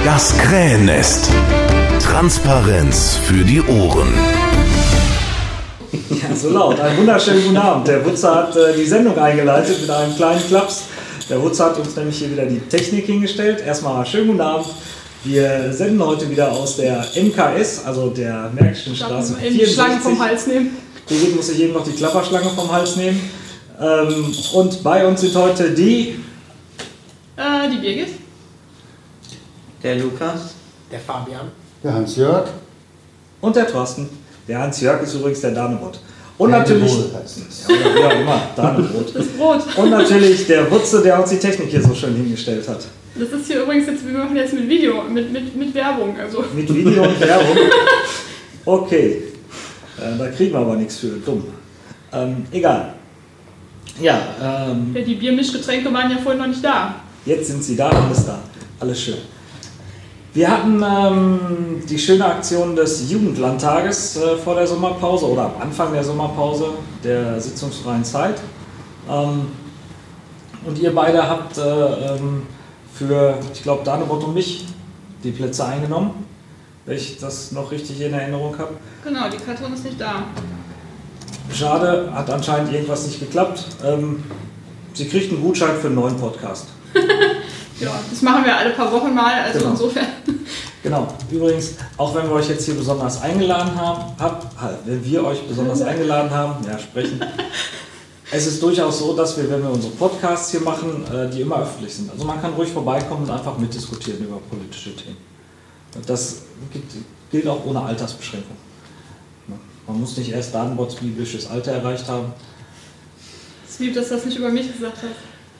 Das Krähennest. Transparenz für die Ohren. Ja, so laut. Einen wunderschönen guten Abend. Der Wutzer hat die Sendung eingeleitet mit einem kleinen Klaps. Der Wutzer hat uns nämlich hier wieder die Technik hingestellt. Erstmal schönen guten Abend. Wir senden heute wieder aus der MKS, also der Märkischen Straße 64. Die Schlange vom Hals nehmen. Birgit muss sich eben noch die Klapperschlange vom Hals nehmen. Und bei uns sind heute die Birgit. Der Lukas. Der Fabian. Der Hans-Jörg. und der Thorsten. Der Hans-Jörg ist übrigens der Danebot. Und natürlich, ja, immer, Danebrot. Das Brot. Und natürlich der Wutze, der uns die Technik hier so schön hingestellt hat. Das ist hier übrigens jetzt, wir machen jetzt mit Video, mit Werbung. Also. Mit Video und Werbung. Okay. Da kriegen wir aber nichts für. Dumm. Egal. Ja, Ja, die Biermischgetränke waren ja vorhin noch nicht da. jetzt sind sie da, alles da. Alles schön. Wir hatten die schöne Aktion des Jugendlandtages vor der Sommerpause oder am Anfang der Sommerpause der sitzungsfreien Zeit. Und ihr beide habt für, ich glaube, Danebot und mich die Plätze eingenommen, wenn ich das noch richtig in Erinnerung habe. Genau, die Karton ist nicht da. Schade, hat anscheinend irgendwas nicht geklappt. Sie kriegt einen Gutschein für einen neuen Podcast. Ja, das machen wir alle paar Wochen mal, also Genau. insofern. Genau. Übrigens, auch wenn wir euch jetzt hier besonders eingeladen haben, wenn wir euch besonders eingeladen haben, ja, sprechen. Es ist durchaus so, dass wir, wenn wir unsere Podcasts hier machen, die immer öffentlich sind. Also man kann ruhig vorbeikommen und einfach mitdiskutieren über politische Themen. Das gilt auch ohne Altersbeschränkung. Man muss nicht erst Danebots biblisches Alter erreicht haben. Es ist lieb, dass du das nicht über mich gesagt hast.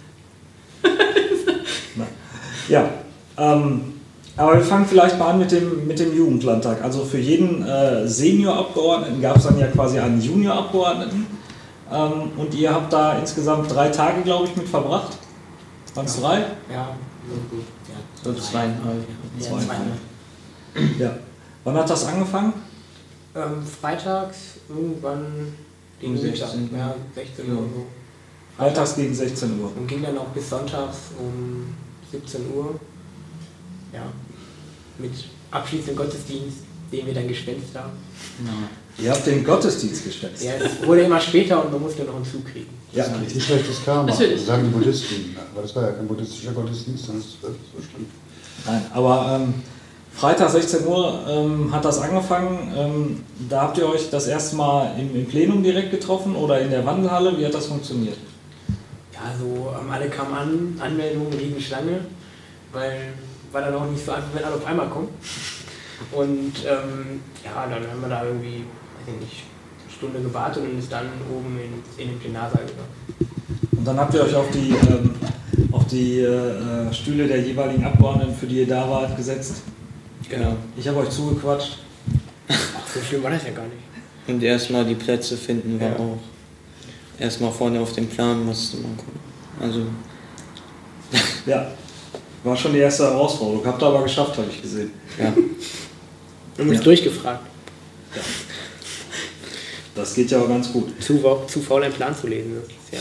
Ja, aber wir fangen vielleicht mal an mit dem Jugendlandtag. Also für jeden Seniorabgeordneten gab es dann ja quasi einen Juniorabgeordneten. Und ihr habt da insgesamt 3 Tage, glaube ich, mit verbracht. Waren es 3? Ja, so gut. Ja, So 2,5. Ja, 2,5. Ja. Wann hat das angefangen? Freitags irgendwann gegen 16 Uhr. Ja, 16 Uhr. So. Freitags gegen 16 Uhr. Und ging dann auch bis sonntags um 17 Uhr. Ja, mit abschließendem Gottesdienst, den wir dann geschwänzt haben. Genau. Ihr habt den Gottesdienst gestellt. Ja, es wurde immer später und man musste noch einen Zug kriegen. Ja. Das ist richtig schlechtes Karma. Natürlich. Das sagen die Buddhisten. Aber das war ja kein buddhistischer Gottesdienst, dann ist es wirklich so schlimm. Nein, aber Freitag 16 Uhr hat das angefangen. Da habt ihr euch das erste Mal im Plenum direkt getroffen oder in der Wandelhalle. Wie hat das funktioniert? Ja, so alle kamen an, Anmeldungen, Riesenschlange, weil war dann auch nicht so einfach, wenn alle auf einmal kommen. Und ja, dann haben wir da irgendwie, weiß ich nicht, eine Stunde gewartet und ist dann oben in den Plenarsaal gegangen. Und dann habt ihr euch auf die Stühle der jeweiligen Abgeordneten, für die ihr da wart, gesetzt. Genau. Ich habe euch zugequatscht. Ach, so schlimm war das ja gar nicht. Und erstmal die Plätze finden war Ja. auch. Erstmal vorne auf dem Plan, was man gucken. Also, Ja, war schon die erste Herausforderung. Habt ihr aber geschafft, habe ich gesehen. ja. Wir haben uns Ja. durchgefragt. Das geht ja auch ganz gut. Zu faul, einen Plan zu lesen. Das ist ja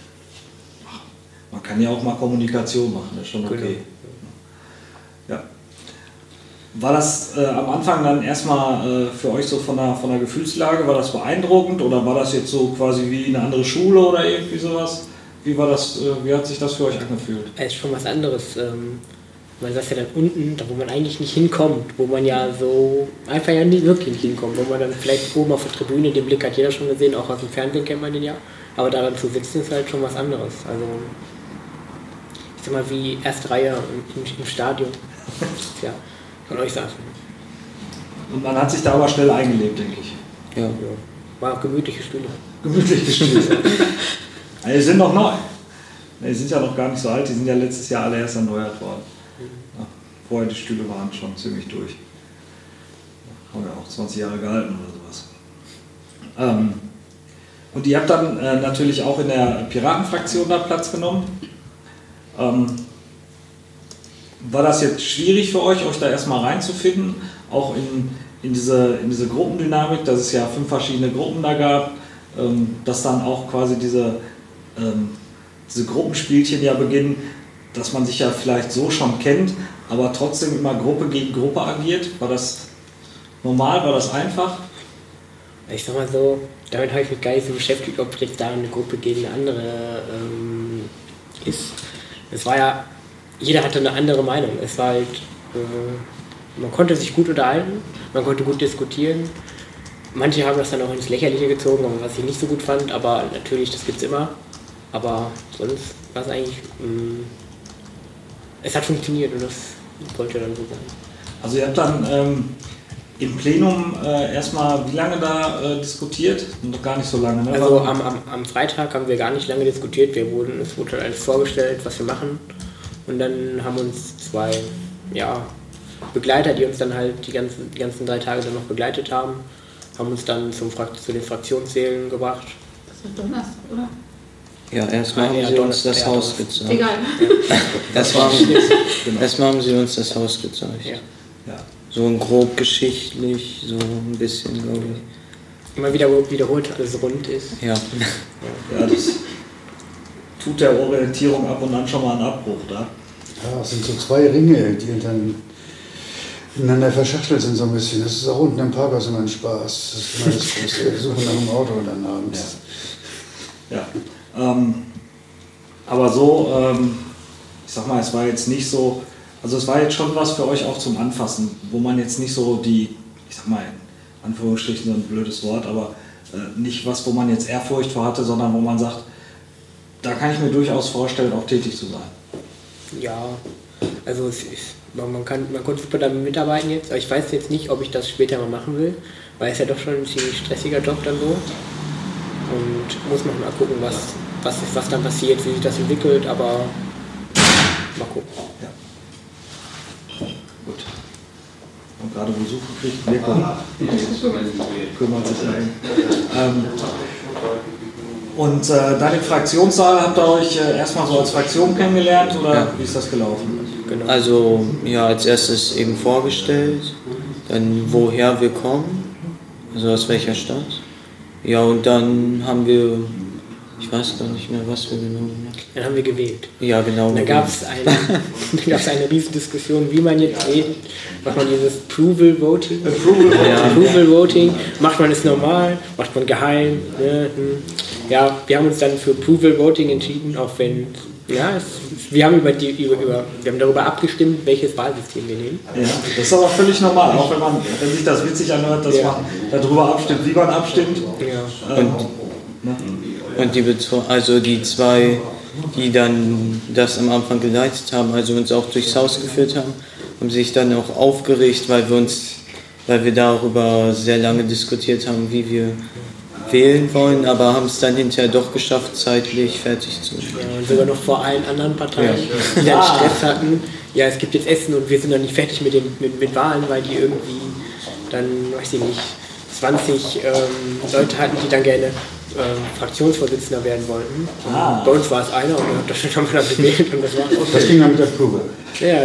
Man kann ja auch mal Kommunikation machen, das ist schon okay. Ja. War das am Anfang dann erstmal für euch so von der Gefühlslage, war das beeindruckend oder war das jetzt so quasi wie eine andere Schule oder irgendwie sowas? Wie war das, wie hat sich das für euch angefühlt? Es ist schon was anderes. Man saß ja dann unten, da wo man eigentlich nicht hinkommt, wo man ja so einfach ja nicht wirklich nicht hinkommt, wo man dann vielleicht oben auf der Tribüne, den Blick hat jeder schon gesehen, auch aus dem Fernsehen kennt man den ja, aber daran zu sitzen ist halt schon was anderes. Also ich sag mal wie erste Reihe im Stadion. Ja, von euch saßen. Und man hat sich da aber schnell eingelebt, denke ich. Ja. Ja. War auch gemütliche Stühle. Gemütlich gespielt. Also, die sind noch neu. Die sind ja noch gar nicht so alt, die sind ja letztes Jahr alle erst erneuert worden. Ja, vorher die Stühle waren schon ziemlich durch. Haben ja auch 20 Jahre gehalten oder sowas. Und ihr habt dann natürlich auch in der Piratenfraktion da Platz genommen. War das jetzt schwierig für euch da erstmal reinzufinden? Auch in diese Gruppendynamik, dass es ja 5 verschiedene Gruppen da gab, dass dann auch quasi diese Gruppenspielchen ja beginnen. dass man sich ja vielleicht so schon kennt, aber trotzdem immer Gruppe gegen Gruppe agiert? War das normal? War das einfach? Ich sag mal so, damit habe ich mich gar nicht so beschäftigt, ob jetzt da eine Gruppe gegen eine andere ist. Es war ja, jeder hatte eine andere Meinung. Es war halt, man konnte sich gut unterhalten, man konnte gut diskutieren. Manche haben das dann auch ins Lächerliche gezogen, was ich nicht so gut fand, aber natürlich, das gibt's immer. Aber sonst war es eigentlich, es hat funktioniert und das wollte dann so sein. Also ihr habt dann im Plenum erstmal wie lange da diskutiert? Noch gar nicht so lange, ne? Also am Freitag haben wir gar nicht lange diskutiert, es wurde halt alles vorgestellt, was wir machen. Und dann haben uns zwei Begleiter, die uns dann halt die ganzen 3 Tage dann noch begleitet haben uns dann zu den Fraktionssälen gebracht. Das war Donnerstag, oder? Ja, erstmal haben sie uns das Haus gezeigt. Egal. Erstmal haben sie uns das Haus gezeigt. Ja. So ein grob geschichtlich, so ein bisschen, glaube ich. Immer wieder wiederholt, alles rund ist. Ja. Ja, das tut der Orientierung ab und an schon mal einen Abbruch, da. Ja, es sind so 2 Ringe, die dann ineinander verschachtelt sind so ein bisschen. Das ist auch unten im Parkhaus immer ein Spaß. Das ist immer das große Suchen nach dem Auto dann abends. Ja. Aber so, ich sag mal, es war jetzt nicht so, also es war jetzt schon was für euch auch zum Anfassen, wo man jetzt nicht so die, ich sag mal, in Anführungsstrichen so ein blödes Wort, aber nicht was, wo man jetzt Ehrfurcht vor hatte, sondern wo man sagt, da kann ich mir durchaus vorstellen, auch tätig zu sein. Ja, also man konnte super damit mitarbeiten jetzt, aber ich weiß jetzt nicht, ob ich das später mal machen will, weil es ja doch schon ein ziemlich stressiger Job dann so. Und muss man mal gucken, was dann passiert, wie sich das entwickelt, aber mal gucken. Ja. Gut. Und gerade Besuch gekriegt, kümmert sich dahin. Und dann im Fraktionssaal habt ihr euch erstmal so als Fraktion kennengelernt oder wie ist das gelaufen? Genau. Also ja, als erstes eben vorgestellt, dann woher wir kommen, also aus welcher Stadt. Ja, und dann haben wir, ich weiß gar nicht mehr, was wir genau gemacht haben. Dann haben wir gewählt. Ja, genau. Da gab es eine riesen Diskussion, wie man jetzt wählt. Macht man dieses Approval Voting? Approval Voting. Macht man es normal? Macht man geheim? Ja, wir haben uns dann für Approval Voting entschieden, auch wenn, wir haben darüber abgestimmt, welches Wahlsystem wir nehmen. Ja, das ist aber völlig normal, auch wenn sich das witzig anhört, dass man darüber abstimmt, wie man abstimmt. Ja. Und die 2, die dann das am Anfang geleitet haben, also uns auch durchs Haus geführt haben sich dann auch aufgeregt, weil wir darüber sehr lange diskutiert haben, wie wir wählen wollen, aber haben es dann hinterher doch geschafft, zeitlich fertig zu werden. Ja, und sogar noch vor allen anderen Parteien, die dann Stress hatten. Ja, es gibt jetzt Essen und wir sind noch nicht fertig mit Wahlen, weil die irgendwie dann, weiß ich nicht, 20 Leute hatten, die dann gerne Fraktionsvorsitzender werden wollten. Bei uns war es einer und dann haben wir dann gewählt und das war auch. Das ging dann mit der Probe. Ja,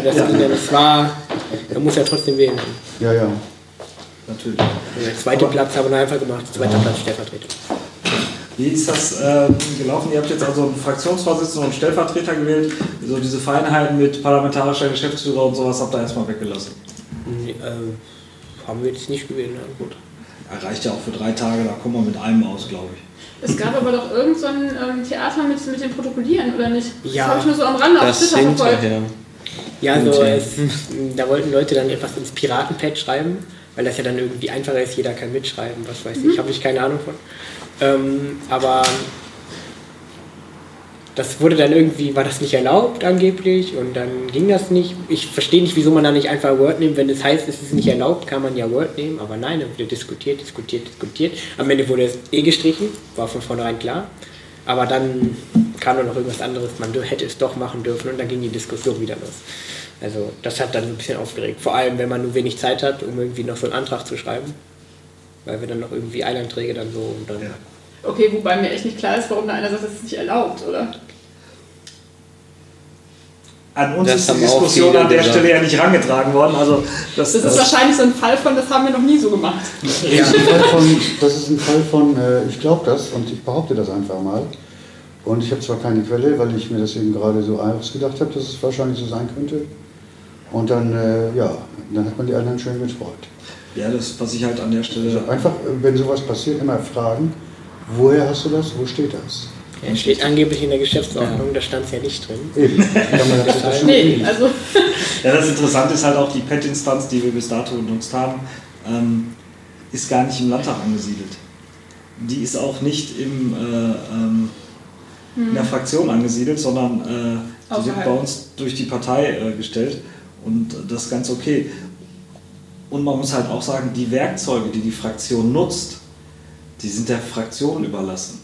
da muss ja trotzdem wählen. Ja. Natürlich. Der zweite Platz haben wir einfach gemacht, zweiter Platz Stellvertreter. Wie ist das gelaufen? Ihr habt jetzt also einen Fraktionsvorsitzenden und einen Stellvertreter gewählt. So diese Feinheiten mit parlamentarischer Geschäftsführer und sowas habt ihr erstmal weggelassen. Haben wir jetzt nicht gewählt, na gut. Ja, reicht ja auch für 3 Tage, da kommen wir mit einem aus, glaube ich. Es gab aber doch irgend so ein Theater mit dem Protokollieren, oder nicht? Ja. Das habe ich nur so am Rande auf Twitter verfolgt. Ja, also da wollten Leute dann etwas ins Piratenpad schreiben, weil das ja dann irgendwie einfacher ist, jeder kann mitschreiben, was weiß ich, habe ich keine Ahnung von. Aber das wurde dann irgendwie, war das nicht erlaubt angeblich und dann ging das nicht. Ich verstehe nicht, wieso man da nicht einfach Word nimmt, wenn es heißt, es ist nicht erlaubt, kann man ja Word nehmen, aber nein, dann wurde diskutiert. Am Ende wurde es gestrichen, war von vornherein klar, aber dann kam dann noch irgendwas anderes, man hätte es doch machen dürfen und dann ging die Diskussion wieder los. Also das hat dann ein bisschen aufgeregt, vor allem wenn man nur wenig Zeit hat, um irgendwie noch so einen Antrag zu schreiben, weil wir dann noch irgendwie Eilanträge dann so und dann... Ja. Okay, wobei mir echt nicht klar ist, warum da einer sagt, das ist nicht erlaubt, oder? An uns ist die Diskussion an der Stelle ja nicht rangetragen worden. Also das ist wahrscheinlich so ein Fall von, das haben wir noch nie so gemacht. Ja. Das ist ein Fall von, ich glaube das und ich behaupte das einfach mal. Und ich habe zwar keine Quelle, weil ich mir das eben gerade so ausgedacht habe, dass es wahrscheinlich so sein könnte. Und dann, dann hat man die anderen schön betreut. Ja, das, was ich halt an der Stelle... Also einfach, wenn sowas passiert, immer fragen, woher hast du das, wo steht das? Ja, steht angeblich in der Geschäftsordnung, da stand es ja nicht drin. Eben. Kann man das Nee, also Ja, das Interessante ist halt auch, die PET-Instanz, die wir bis dato genutzt haben, ist gar nicht im Landtag angesiedelt. Die ist auch nicht in der Fraktion angesiedelt, sondern die wird bei uns durch die Partei gestellt und das ist ganz okay. Und man muss halt auch sagen, die Werkzeuge, die die Fraktion nutzt, die sind der Fraktion überlassen.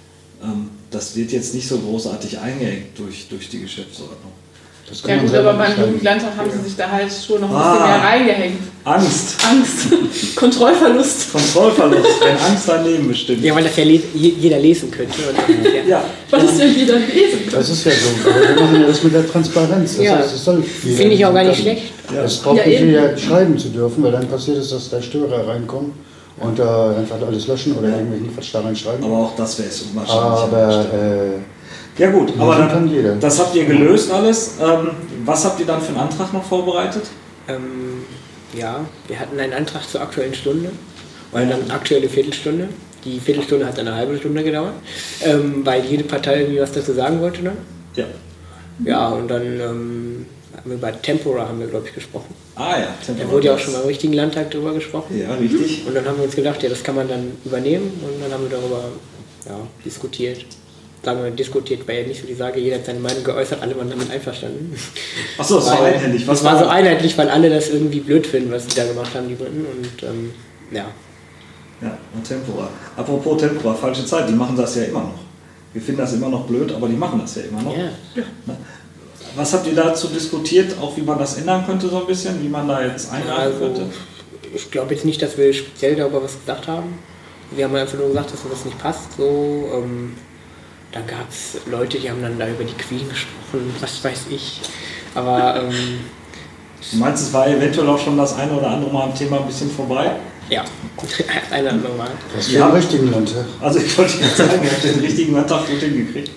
Das wird jetzt nicht so großartig eingeengt durch die Geschäftsordnung. Das kann ja man gut, selber aber beim entscheiden. Jugendlandtag haben sie sich da halt schon noch ein bisschen mehr reingehängt. Angst. Kontrollverlust. Kontrollverlust, wenn Angst daneben bestimmt. Ja, weil das ja jeder lesen könnte. Und, Ja. Was ist denn wieder lesen können? Das ist ja so. Aber wir machen ja das mit der Transparenz. Das Ja. heißt, es soll jeder Finde ich auch gar nicht lesen schlecht. können. Es braucht Ja, nicht eben. jeder schreiben zu dürfen, weil dann passiert es, dass da Störer reinkommen und da einfach alles löschen oder irgendwelchen Quatsch da reinschreiben. Aber auch das wäre es unwahrscheinlich. Aber ja gut, aber lesen kann jeder. dann, das habt ihr gelöst alles. Was habt ihr dann für einen Antrag noch vorbereitet? Ja, wir hatten einen Antrag zur aktuellen Stunde, weil dann aktuelle Viertelstunde. Die Viertelstunde hat eine halbe Stunde gedauert, weil jede Partei irgendwie was dazu sagen wollte. Ne? Ja. Ja, und dann haben wir bei Tempora, glaube ich, gesprochen. Ah ja, Da wurde ja auch schon mal im richtigen Landtag drüber gesprochen. Ja, richtig. Und dann haben wir uns gedacht, ja, das kann man dann übernehmen und dann haben wir darüber diskutiert. Sagen wir diskutiert, weil ja nicht so die Sage, jeder hat seine Meinung geäußert, alle waren damit einverstanden. Achso, es war Weil einheitlich. Das war so einheitlich, weil alle das irgendwie blöd finden, was die da gemacht haben, die Briten. Und ja. Ja, und Tempora. Apropos Tempora, falsche Zeit, die machen das ja immer noch. Wir finden das immer noch blöd, aber die machen das ja immer noch. Ja. Was habt ihr dazu diskutiert, auch wie man das ändern könnte so ein bisschen, wie man da jetzt eingreifen könnte? Ich glaube jetzt nicht, dass wir speziell darüber was gesagt haben. Wir haben einfach nur gesagt, dass uns das nicht passt. So, da gab es Leute, die haben dann da über die Queen gesprochen, was weiß ich. Aber Du meinst, es war eventuell auch schon das eine oder andere Mal am Thema ein bisschen vorbei? ja, eine andere Mal. Das für den richtigen Landtag. Also ich wollte jetzt sagen, ihr habt den richtigen Landtag gut hingekriegt.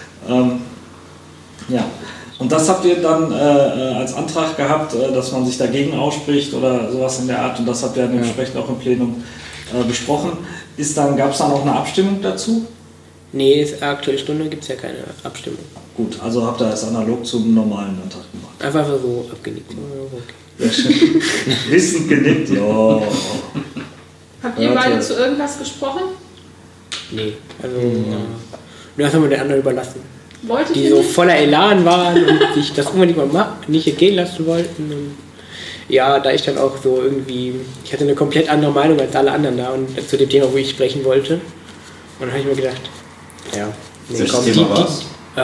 Ja, und das habt ihr dann als Antrag gehabt, dass man sich dagegen ausspricht oder sowas in der Art und das habt ihr dann entsprechend auch im Plenum besprochen. Gab es dann auch eine Abstimmung dazu? Nee, ist aktuelle Stunde gibt es ja keine Abstimmung. Gut, also habt ihr das analog zum normalen Landtag gemacht. Einfach so abgenickt. Okay. Sehr schön. Wissend genickt, ja. Habt ihr beide zu irgendwas gesprochen? Nee, also das haben wir den anderen überlassen. Wolltet Die ihr so nicht? voller Elan waren und sich das unbedingt mal nicht entgehen lassen wollten. Und ja, da ich dann auch so irgendwie, ich hatte eine komplett andere Meinung als alle anderen da und zu dem Thema, wo ich sprechen wollte. Und dann habe ich mir gedacht, ja, nee, Welches komm, Thema war's?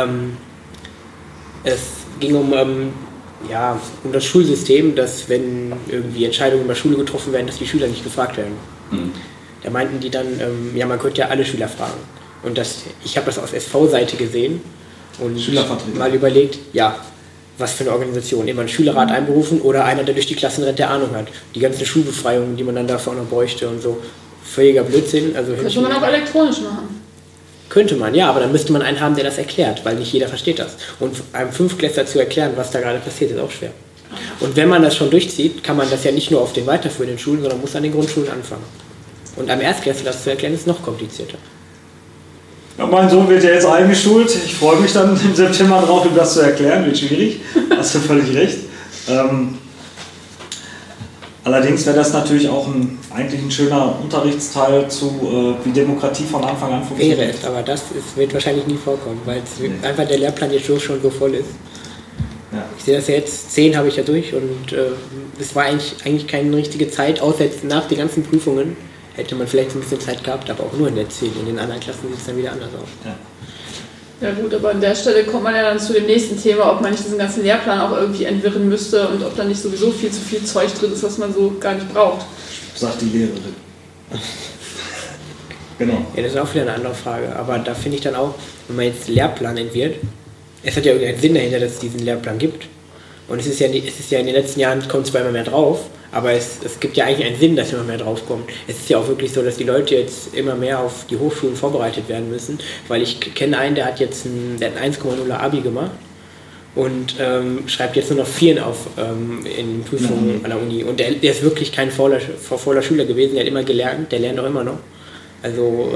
es ging um das Schulsystem, dass wenn irgendwie Entscheidungen über Schule getroffen werden, dass die Schüler nicht gefragt werden. Da meinten die dann, man könnte ja alle Schüler fragen. Und ich habe das aus SV-Seite gesehen und Schülervertreter. mal überlegt, was für eine Organisation. Immer einen Schülerrat einberufen oder einer, der durch die Klassen rennt, der Ahnung hat. Die ganzen Schulbefreiungen, die man dann dafür auch noch bräuchte und so. Völliger Blödsinn. Also Könnte man auch elektronisch machen. könnte man, ja, aber dann müsste man einen haben, der das erklärt, weil nicht jeder versteht das. Und einem Fünftklässler zu erklären, was da gerade passiert, ist auch schwer. Und wenn man das schon durchzieht, kann man das ja nicht nur auf den weiterführenden Schulen, sondern muss an den Grundschulen anfangen. Und einem Erstklässler das zu erklären, ist noch komplizierter. Ja, mein Sohn wird ja jetzt eingeschult. Ich freue mich dann im September drauf, ihm das zu erklären. Wird schwierig. Hast du völlig recht. Allerdings wäre das natürlich auch eigentlich ein schöner Unterrichtsteil zu, wie Demokratie von Anfang an funktioniert. Wäre es, aber wird wahrscheinlich nie vorkommen, weil einfach der Lehrplan jetzt schon so voll ist. Ja. Ich sehe das ja jetzt, 10 habe ich ja durch und es war eigentlich keine richtige Zeit, außer jetzt nach den ganzen Prüfungen hätte man vielleicht ein bisschen Zeit gehabt, aber auch nur in der 10. In den anderen Klassen sieht es dann wieder anders aus. Ja. Ja gut, aber an der Stelle kommt man ja dann zu dem nächsten Thema, ob man nicht diesen ganzen Lehrplan auch irgendwie entwirren müsste und ob da nicht sowieso viel zu viel Zeug drin ist, was man so gar nicht braucht. Sagt die Lehrerin. Genau. Ja, das ist auch wieder eine andere Frage, aber da finde ich dann auch, wenn man jetzt Lehrplan entwirrt, es hat ja irgendeinen Sinn dahinter, dass es diesen Lehrplan gibt. Und es ist ja in den letzten Jahren, kommt zwar immer mehr drauf, aber es gibt ja eigentlich einen Sinn, dass immer mehr drauf kommt. Es ist ja auch wirklich so, dass die Leute jetzt immer mehr auf die Hochschulen vorbereitet werden müssen, weil ich kenne einen, der hat ein 1,0er Abi gemacht und schreibt jetzt nur noch 4 auf in Prüfungen an der Uni. Und der ist wirklich kein fauler Schüler gewesen, der hat immer gelernt, der lernt auch immer noch. Also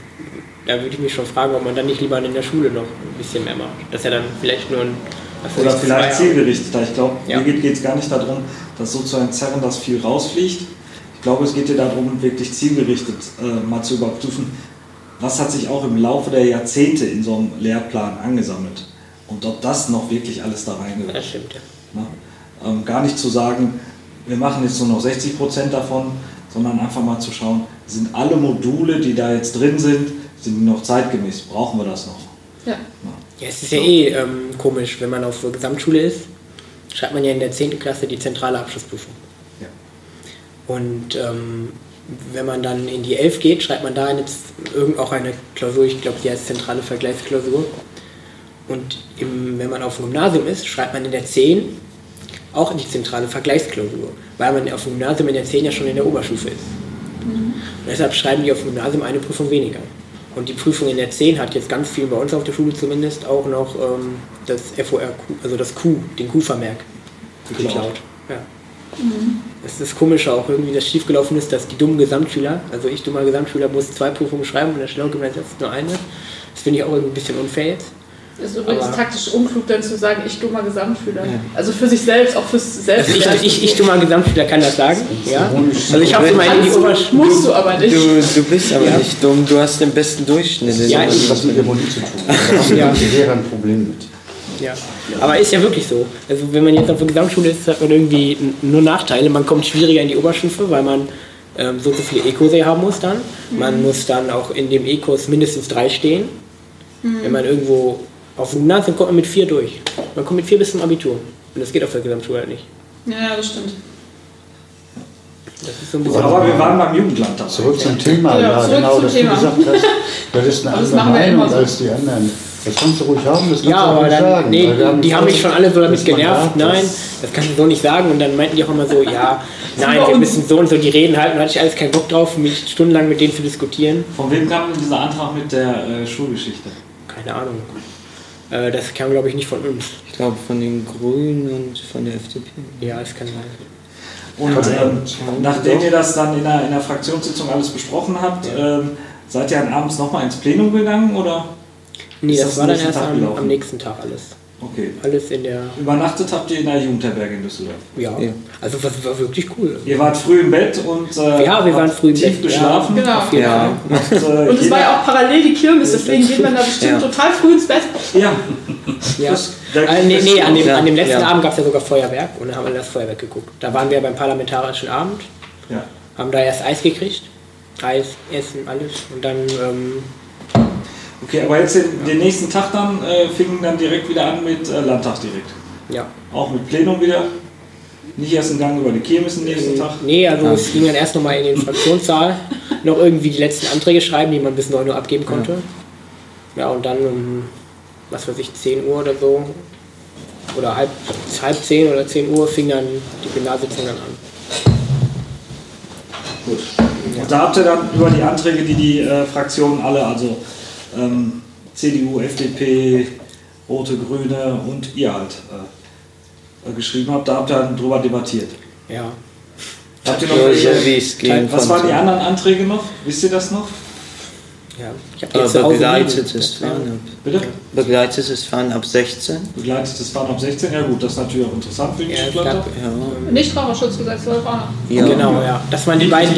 da würde ich mich schon fragen, ob man dann nicht lieber in der Schule noch ein bisschen mehr macht. Dass er dann vielleicht nur oder vielleicht zielgerichteter. Ich glaube, hier geht es gar nicht darum, das so zu entzerren, dass viel rausfliegt. Ich glaube, es geht hier darum, wirklich zielgerichtet mal zu überprüfen, was hat sich auch im Laufe der Jahrzehnte in so einem Lehrplan angesammelt und ob das noch wirklich alles da reingehört. Das stimmt, ja. Gar nicht zu sagen, wir machen jetzt nur noch 60% davon, sondern einfach mal zu schauen, sind alle Module, die da jetzt drin sind die noch zeitgemäß? Brauchen wir das noch? Ja. Ja, es ist ja komisch, wenn man auf Gesamtschule ist, schreibt man ja in der 10. Klasse die zentrale Abschlussprüfung. Ja. Und wenn man dann in die 11 geht, schreibt man da auch eine Klausur, ich glaube, die heißt zentrale Vergleichsklausur. Und wenn man auf dem Gymnasium ist, schreibt man in der 10 auch die zentrale Vergleichsklausur, weil man auf dem Gymnasium in der 10 ja schon in der Oberstufe ist. Und deshalb schreiben die auf dem Gymnasium eine Prüfung weniger. Und die Prüfung in der 10 hat jetzt ganz viel, bei uns auf der Schule zumindest, auch noch das FORQ, also das Q, den Q-Vermerk geklaut. Ja. Das ist komisch auch irgendwie, dass schiefgelaufen ist, dass die dummen Gesamtschüler, also ich dummer Gesamtschüler, muss 2 Prüfungen schreiben und der schlaue Gymnasiast nur eine. Das finde ich auch irgendwie ein bisschen unfair jetzt. Das ist übrigens taktisch unklug, dann zu sagen, ich dummer Gesamtschüler. Ja. Also für sich selbst, auch fürs Selbst. Also ich dummer Gesamtschüler kann das sagen. Ja? Also ich habe immer in die Oberschule. Musst du aber nicht. Du bist aber nicht dumm, du hast den besten Durchschnitt. Ja, das hat was mit Dämonie zu tun. Da haben die Lehrer ein Problem mit. Ja, aber ist ja wirklich so. Also wenn man jetzt auf der Gesamtschule ist, hat man irgendwie nur Nachteile. Man kommt schwieriger in die Oberstufe, weil man so viele E-Kurse haben muss dann. Man muss dann auch in dem E-Kurs mindestens 3 stehen. Wenn man irgendwo auf dem Gymnasium kommt man mit 4 durch. Man kommt mit 4 bis zum Abitur. Und das geht auf der Gesamtschule halt nicht. Ja, das stimmt. Das ist so ein bisschen aber wir waren beim Jugendland. Zurück zum Thema. Ja, zurück zum dass Thema. du gesagt hast, das ist eine andere Meinung als die anderen. Das kannst du ruhig haben, das kannst ja, du aber ruhig dann, sagen. nee, die haben mich schon alle so damit genervt. Nein, Nein, das kannst du so nicht sagen. Und dann meinten die auch immer so, ja, nein, wir müssen so und so die Reden halten. Da hatte ich alles keinen Bock drauf, mich stundenlang mit denen zu diskutieren. Von wem kam denn dieser Antrag mit der Schulgeschichte? Keine Ahnung. Das kam, glaube ich, nicht von uns. Ich glaube von den Grünen und von der FDP. Ja, das kann sein. Und nachdem ihr das dann in der Fraktionssitzung alles besprochen habt, seid ihr dann abends nochmal ins Plenum gegangen, oder? Nee, das war dann erst am nächsten Tag alles. Okay. Alles in der... Übernachtet habt ihr in der Jugendherberge in Düsseldorf? Ja. Also das war wirklich cool. Ihr wart früh im Bett und ja, wir waren früh im tief Bett geschlafen. Genau. Ja. Und es war ja auch parallel die Kirmes, deswegen geht man da bestimmt total früh ins Bett. Ja. Ja. An dem letzten Abend gab es ja sogar Feuerwerk und dann haben wir das Feuerwerk geguckt. Da waren wir beim Parlamentarischen Abend, haben da erst Eis gekriegt, Eis, Essen, alles und dann... Okay, aber jetzt den nächsten Tag dann fingen dann direkt wieder an mit Landtag direkt. Ja. Auch mit Plenum wieder. Nicht erst einen Gang über die Kirmes am nächsten Tag. Nee, also es ging dann erst nochmal in den Fraktionssaal, noch irgendwie die letzten Anträge schreiben, die man bis 9 Uhr abgeben konnte. Ja, und dann um, was weiß ich, 10 Uhr oder so, oder halb 10 oder 10 Uhr fing dann die Plenarsitzung dann an. Gut. Und da habt ihr dann über die Anträge, die Fraktionen alle, also CDU, FDP, Rote, Grüne und ihr halt geschrieben habt, da habt ihr dann drüber debattiert. Ja. Habt ihr noch was waren die anderen Anträge noch? Wisst ihr das noch? Ja, ich habe jetzt begleitetes Fahren. Bitte? Begleitetes Fahren ab 16. Begleitetes Fahren ab 16, ja gut, das ist natürlich auch interessant für die Stuttgarter. Nichtraucherschutzgesetz soll auch noch. Ja. Genau, ja. Das waren die beiden,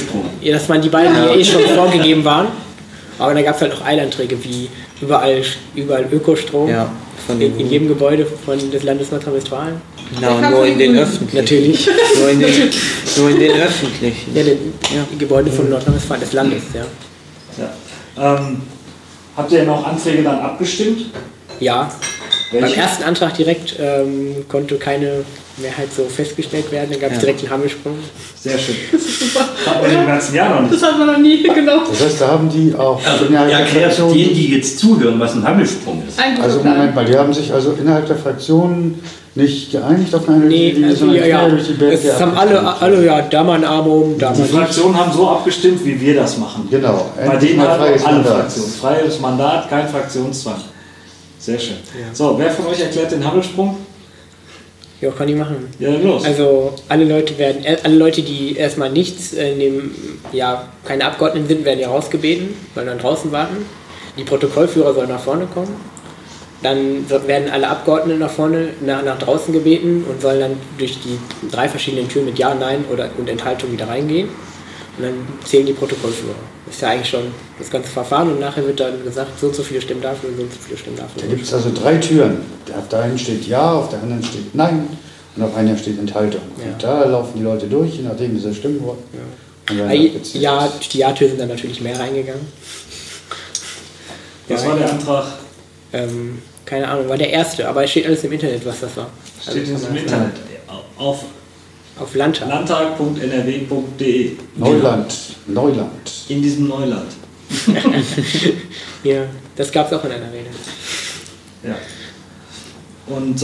die schon vorgegeben waren. Aber da gab es halt auch Eilanträge wie überall Ökostrom in jedem Gebäude des Landes Nordrhein-Westfalen. Genau, nur in den öffentlichen. Natürlich. Nur in den öffentlichen. Ja, die Gebäude von Nordrhein-Westfalen des Landes, ja. Habt ihr noch Anträge dann abgestimmt? Ja, Beim ersten Antrag direkt konnte keine Mehrheit so festgestellt werden. Dann gab es direkt einen Hammelsprung. Sehr schön. Haben wir im ganzen Jahr noch nicht. Das hat man noch nie, genau. Das heißt, da haben die auch innerhalb der Erklärt Fraktion... denen, die jetzt zuhören, was ein Hammelsprung ist. Ein guter Also Plan. Moment mal, die haben sich also innerhalb der Fraktion nicht geeinigt auf eine Nee, Linie, also sondern ja. quer durch die Bänke Es haben abgestimmt. alle, ja, da mal ein Arm oben, da mal Die nicht. Fraktionen haben so abgestimmt, wie wir das machen. Genau. Bei Endlich denen mal haben freies alle Mandat. Fraktionen. Freies Mandat, kein Fraktionszwang. Sehr schön. So, wer von euch erklärt den Hammelsprung? Ja, kann ich machen. Ja, dann los. Also alle Leute, die erstmal nichts in dem, ja, keine Abgeordneten sind, werden ja rausgebeten, sollen dann draußen warten. Die Protokollführer sollen nach vorne kommen. Dann werden alle Abgeordneten nach vorne, nach draußen gebeten und sollen dann durch die 3 verschiedenen Türen mit Ja, Nein und Enthaltung wieder reingehen. Und dann zählen die Protokollführer. Das ist ja eigentlich schon das ganze Verfahren und nachher wird dann gesagt, so und so viele Stimmen dafür und so und so viele Stimmen dafür. Da gibt es also 3 Türen. Auf der einen steht Ja, auf der anderen steht Nein und auf einer steht Enthaltung. Ja. Und da laufen die Leute durch, je nachdem wie sie stimmen wollen. Und dann abgezählt. Ja, durch die Ja-Tür sind dann natürlich mehr reingegangen. Was war der Antrag? Keine Ahnung, war der erste, aber es steht alles im Internet, was das war. Steht Also, im Internet. Auf Auf Landtag. landtag.nrw.de. Neuland. In diesem Neuland. Ja, das gab es auch in einer Rede. Ja. Und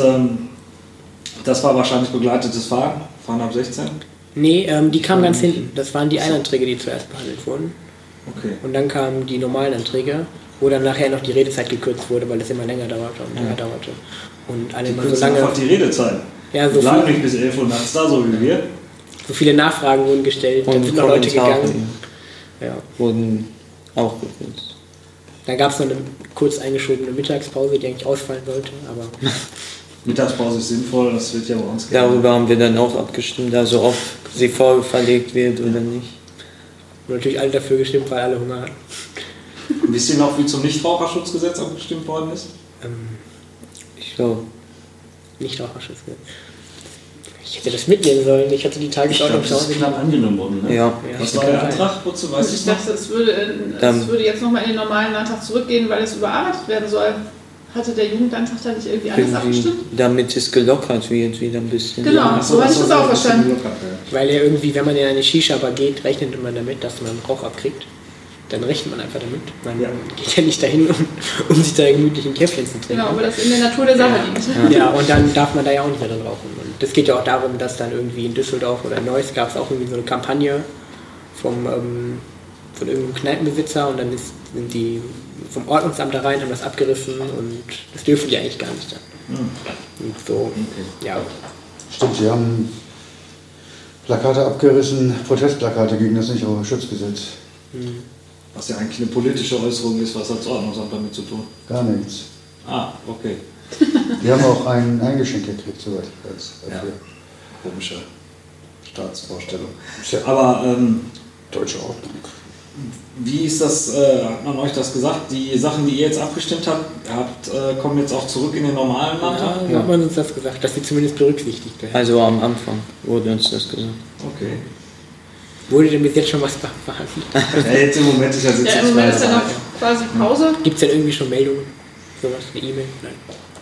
das war wahrscheinlich begleitetes Fahren ab 16? Nee, die kamen ganz hinten. Das waren die Eilanträge, die zuerst behandelt wurden. Okay. Und dann kamen die normalen Anträge, wo dann nachher noch die Redezeit gekürzt wurde, weil es immer länger dauerte und länger dauerte. Und alle immer so Kürzen lange. einfach die Redezeit. Ja, so, Bleiben nicht bis 11 Uhr nachts da, so wie wir. so viele Nachfragen wurden gestellt, dann Und sind noch Leute Kommentare gegangen. Ja. wurden auch gekürzt. Dann gab es noch eine kurz eingeschobene Mittagspause, die eigentlich ausfallen sollte, aber Mittagspause ist sinnvoll, das wird ja bei uns Darüber haben wir dann auch abgestimmt, also ob sie vorverlegt wird oder nicht. und natürlich alle dafür gestimmt, weil alle Hunger hatten. Wisst ihr noch, wie zum Nichtraucherschutzgesetz abgestimmt worden ist? Ich glaube, Nichtraucherschutz. Ich hätte das mitnehmen sollen, ich hatte die Tagesordnung zu Hause. knapp angenommen worden. Ne? ja. Was war der Antrag? Wozu weißt du Ich es noch? dachte, es würde jetzt nochmal in den normalen Landtag zurückgehen, weil es überarbeitet werden soll. Hatte der Jugendlandtag da nicht irgendwie anders Irgendwie, abgestimmt? damit es gelockert wird wieder ein bisschen. Genau. Ach so hatte ich das auch verstanden. Weil ja irgendwie, wenn man in eine Shisha-Bar geht, rechnet man damit, dass man Rauch abkriegt. Dann rechnet man einfach damit. Man geht ja nicht dahin, um sich da gemütlich ein Käffchen zu trinken. Genau, aber das in der Natur der Sache liegt. Ja, und dann darf man da ja auch nicht mehr drin rauchen. Und das geht ja auch darum, dass dann irgendwie in Düsseldorf oder in Neuss gab es auch irgendwie so eine Kampagne von irgendeinem Kneipenbesitzer und dann sind die vom Ordnungsamt da rein, haben das abgerissen und das dürfen die eigentlich gar nicht dann. Und so, ja. Stimmt, sie haben Plakate abgerissen, Protestplakate gegen das Nichtraucherschutzgesetz. Was ja eigentlich eine politische Äußerung ist, was hat das Ordnungsamt damit zu tun? Gar nichts. Ah, okay. Die haben auch ein Eingeschenk gekriegt, soweit ich weiß. Dafür. Komische Staatsvorstellung. Tja. Aber Deutsche Ordnung. wie ist das, hat man euch das gesagt? Die Sachen, die ihr jetzt abgestimmt habt, kommen jetzt auch zurück in den normalen Landtag? Ja, hat man uns das gesagt, dass sie zumindest berücksichtigt werden. Also am Anfang wurde uns das gesagt. Okay. Wurde denn bis jetzt schon was verhandelt? Ja, jetzt im Moment ist ja Ja, im sitzungsfreie Moment ist ja noch Zeit. quasi Pause. Gibt es denn irgendwie schon Meldungen? Sowas, eine E-Mail? Nein.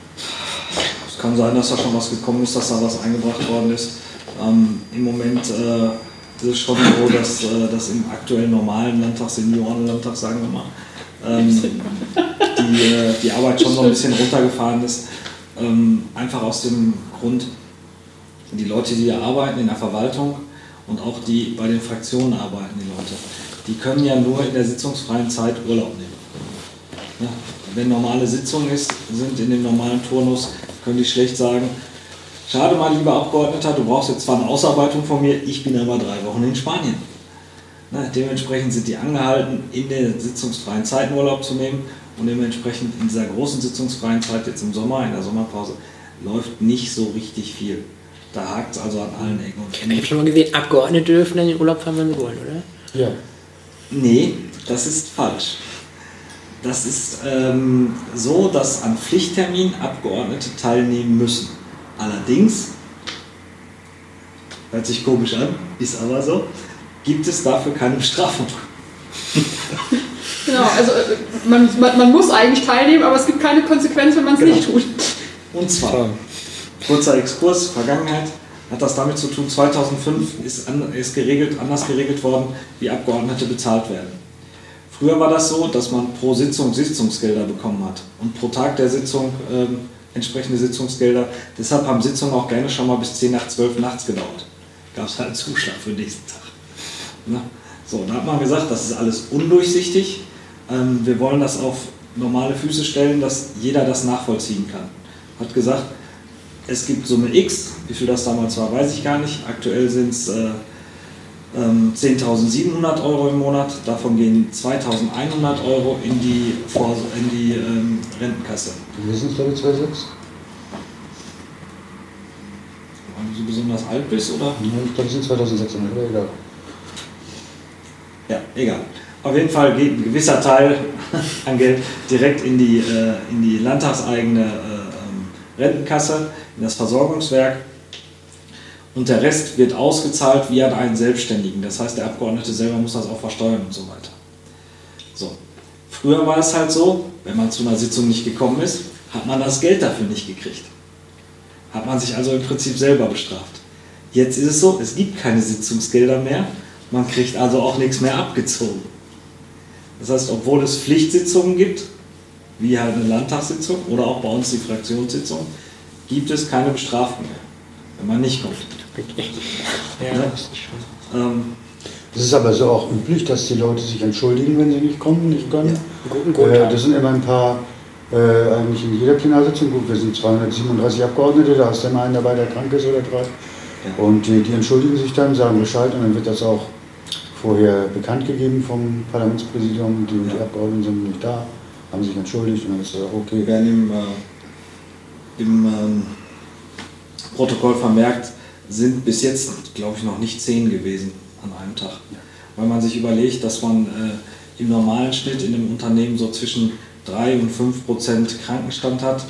Es kann sein, dass da schon was gekommen ist, dass da was eingebracht worden ist. Im Moment ist es schon so, dass das im aktuellen normalen Landtag, Seniorenlandtag, sagen wir mal, die Arbeit schon so ein bisschen runtergefahren ist. Einfach aus dem Grund, die Leute, die hier arbeiten in der Verwaltung und auch die bei den Fraktionen arbeiten, die Leute, die können ja nur in der sitzungsfreien Zeit Urlaub nehmen. Ja, wenn normale Sitzung ist, sind in dem normalen Turnus, können die schlecht sagen, schade mal, lieber Abgeordneter, du brauchst jetzt zwar eine Ausarbeitung von mir, ich bin aber 3 Wochen in Spanien. Na, dementsprechend sind die angehalten, in der sitzungsfreien Zeit Urlaub zu nehmen und dementsprechend in dieser großen sitzungsfreien Zeit, jetzt im Sommer, in der Sommerpause, läuft nicht so richtig viel. Da hakt es also an allen Ecken und Ich Enden. habe schon mal gesehen, Abgeordnete dürfen dann in den Urlaub fahren, wenn sie wollen, oder? Ja. Nee, das ist falsch. Das ist so, dass an Pflichtterminen Abgeordnete teilnehmen müssen. Allerdings, hört sich komisch an, ist aber so, gibt es dafür keine Bestrafung. Genau, also man muss eigentlich teilnehmen, aber es gibt keine Konsequenz, wenn man es Genau. nicht tut. Und zwar, kurzer Exkurs, Vergangenheit, hat das damit zu tun, 2005 ist anders geregelt worden, wie Abgeordnete bezahlt werden. Früher war das so, dass man pro Sitzung Sitzungsgelder bekommen hat und pro Tag der Sitzung entsprechende Sitzungsgelder. Deshalb haben Sitzungen auch gerne schon mal bis 10 nach 12 nachts gedauert. Gab es halt einen Zuschlag für den nächsten Tag. Na? So, da hat man gesagt, das ist alles undurchsichtig. Wir wollen das auf normale Füße stellen, dass jeder das nachvollziehen kann. Hat gesagt, es gibt Summe X, wie viel das damals war, weiß ich gar nicht. Aktuell sind es 10.700 Euro im Monat, davon gehen 2.100 Euro in die Rentenkasse. Wie sind es da die 2,6? Wenn du so besonders alt bist, oder? Ja, ich glaube, es sind 2.600, aber egal. Ja, egal. Auf jeden Fall geht ein gewisser Teil an Geld direkt in die landtagseigene Rentenkasse, in das Versorgungswerk. Und der Rest wird ausgezahlt wie an einen Selbstständigen. Das heißt, der Abgeordnete selber muss das auch versteuern und so weiter. So. Früher war es halt so, wenn man zu einer Sitzung nicht gekommen ist, hat man das Geld dafür nicht gekriegt. Hat man sich also im Prinzip selber bestraft. Jetzt ist es so, es gibt keine Sitzungsgelder mehr, man kriegt also auch nichts mehr abgezogen. Das heißt, obwohl es Pflichtsitzungen gibt, wie halt eine Landtagssitzung oder auch bei uns die Fraktionssitzung, gibt es keine Bestrafung mehr, wenn man nicht kommt. Ja, Es ist aber so auch üblich, dass die Leute sich entschuldigen, wenn sie nicht kommen, nicht können. Guten Grund haben. Das sind immer ein paar, eigentlich in jeder Plenarsitzung, gut, wir sind 237 Abgeordnete, da ist immer einer dabei, der krank ist oder 3. Ja. Und die entschuldigen sich dann, sagen Bescheid und dann wird das auch vorher bekannt gegeben vom Parlamentspräsidium, die Abgeordneten sind nicht da, haben sich entschuldigt und dann ist das auch okay. Wir werden im Protokoll vermerkt, sind bis jetzt, glaube ich, noch nicht 10 gewesen an einem Tag. Weil man sich überlegt, dass man im normalen Schnitt in einem Unternehmen so zwischen 3 und 5% Krankenstand hat,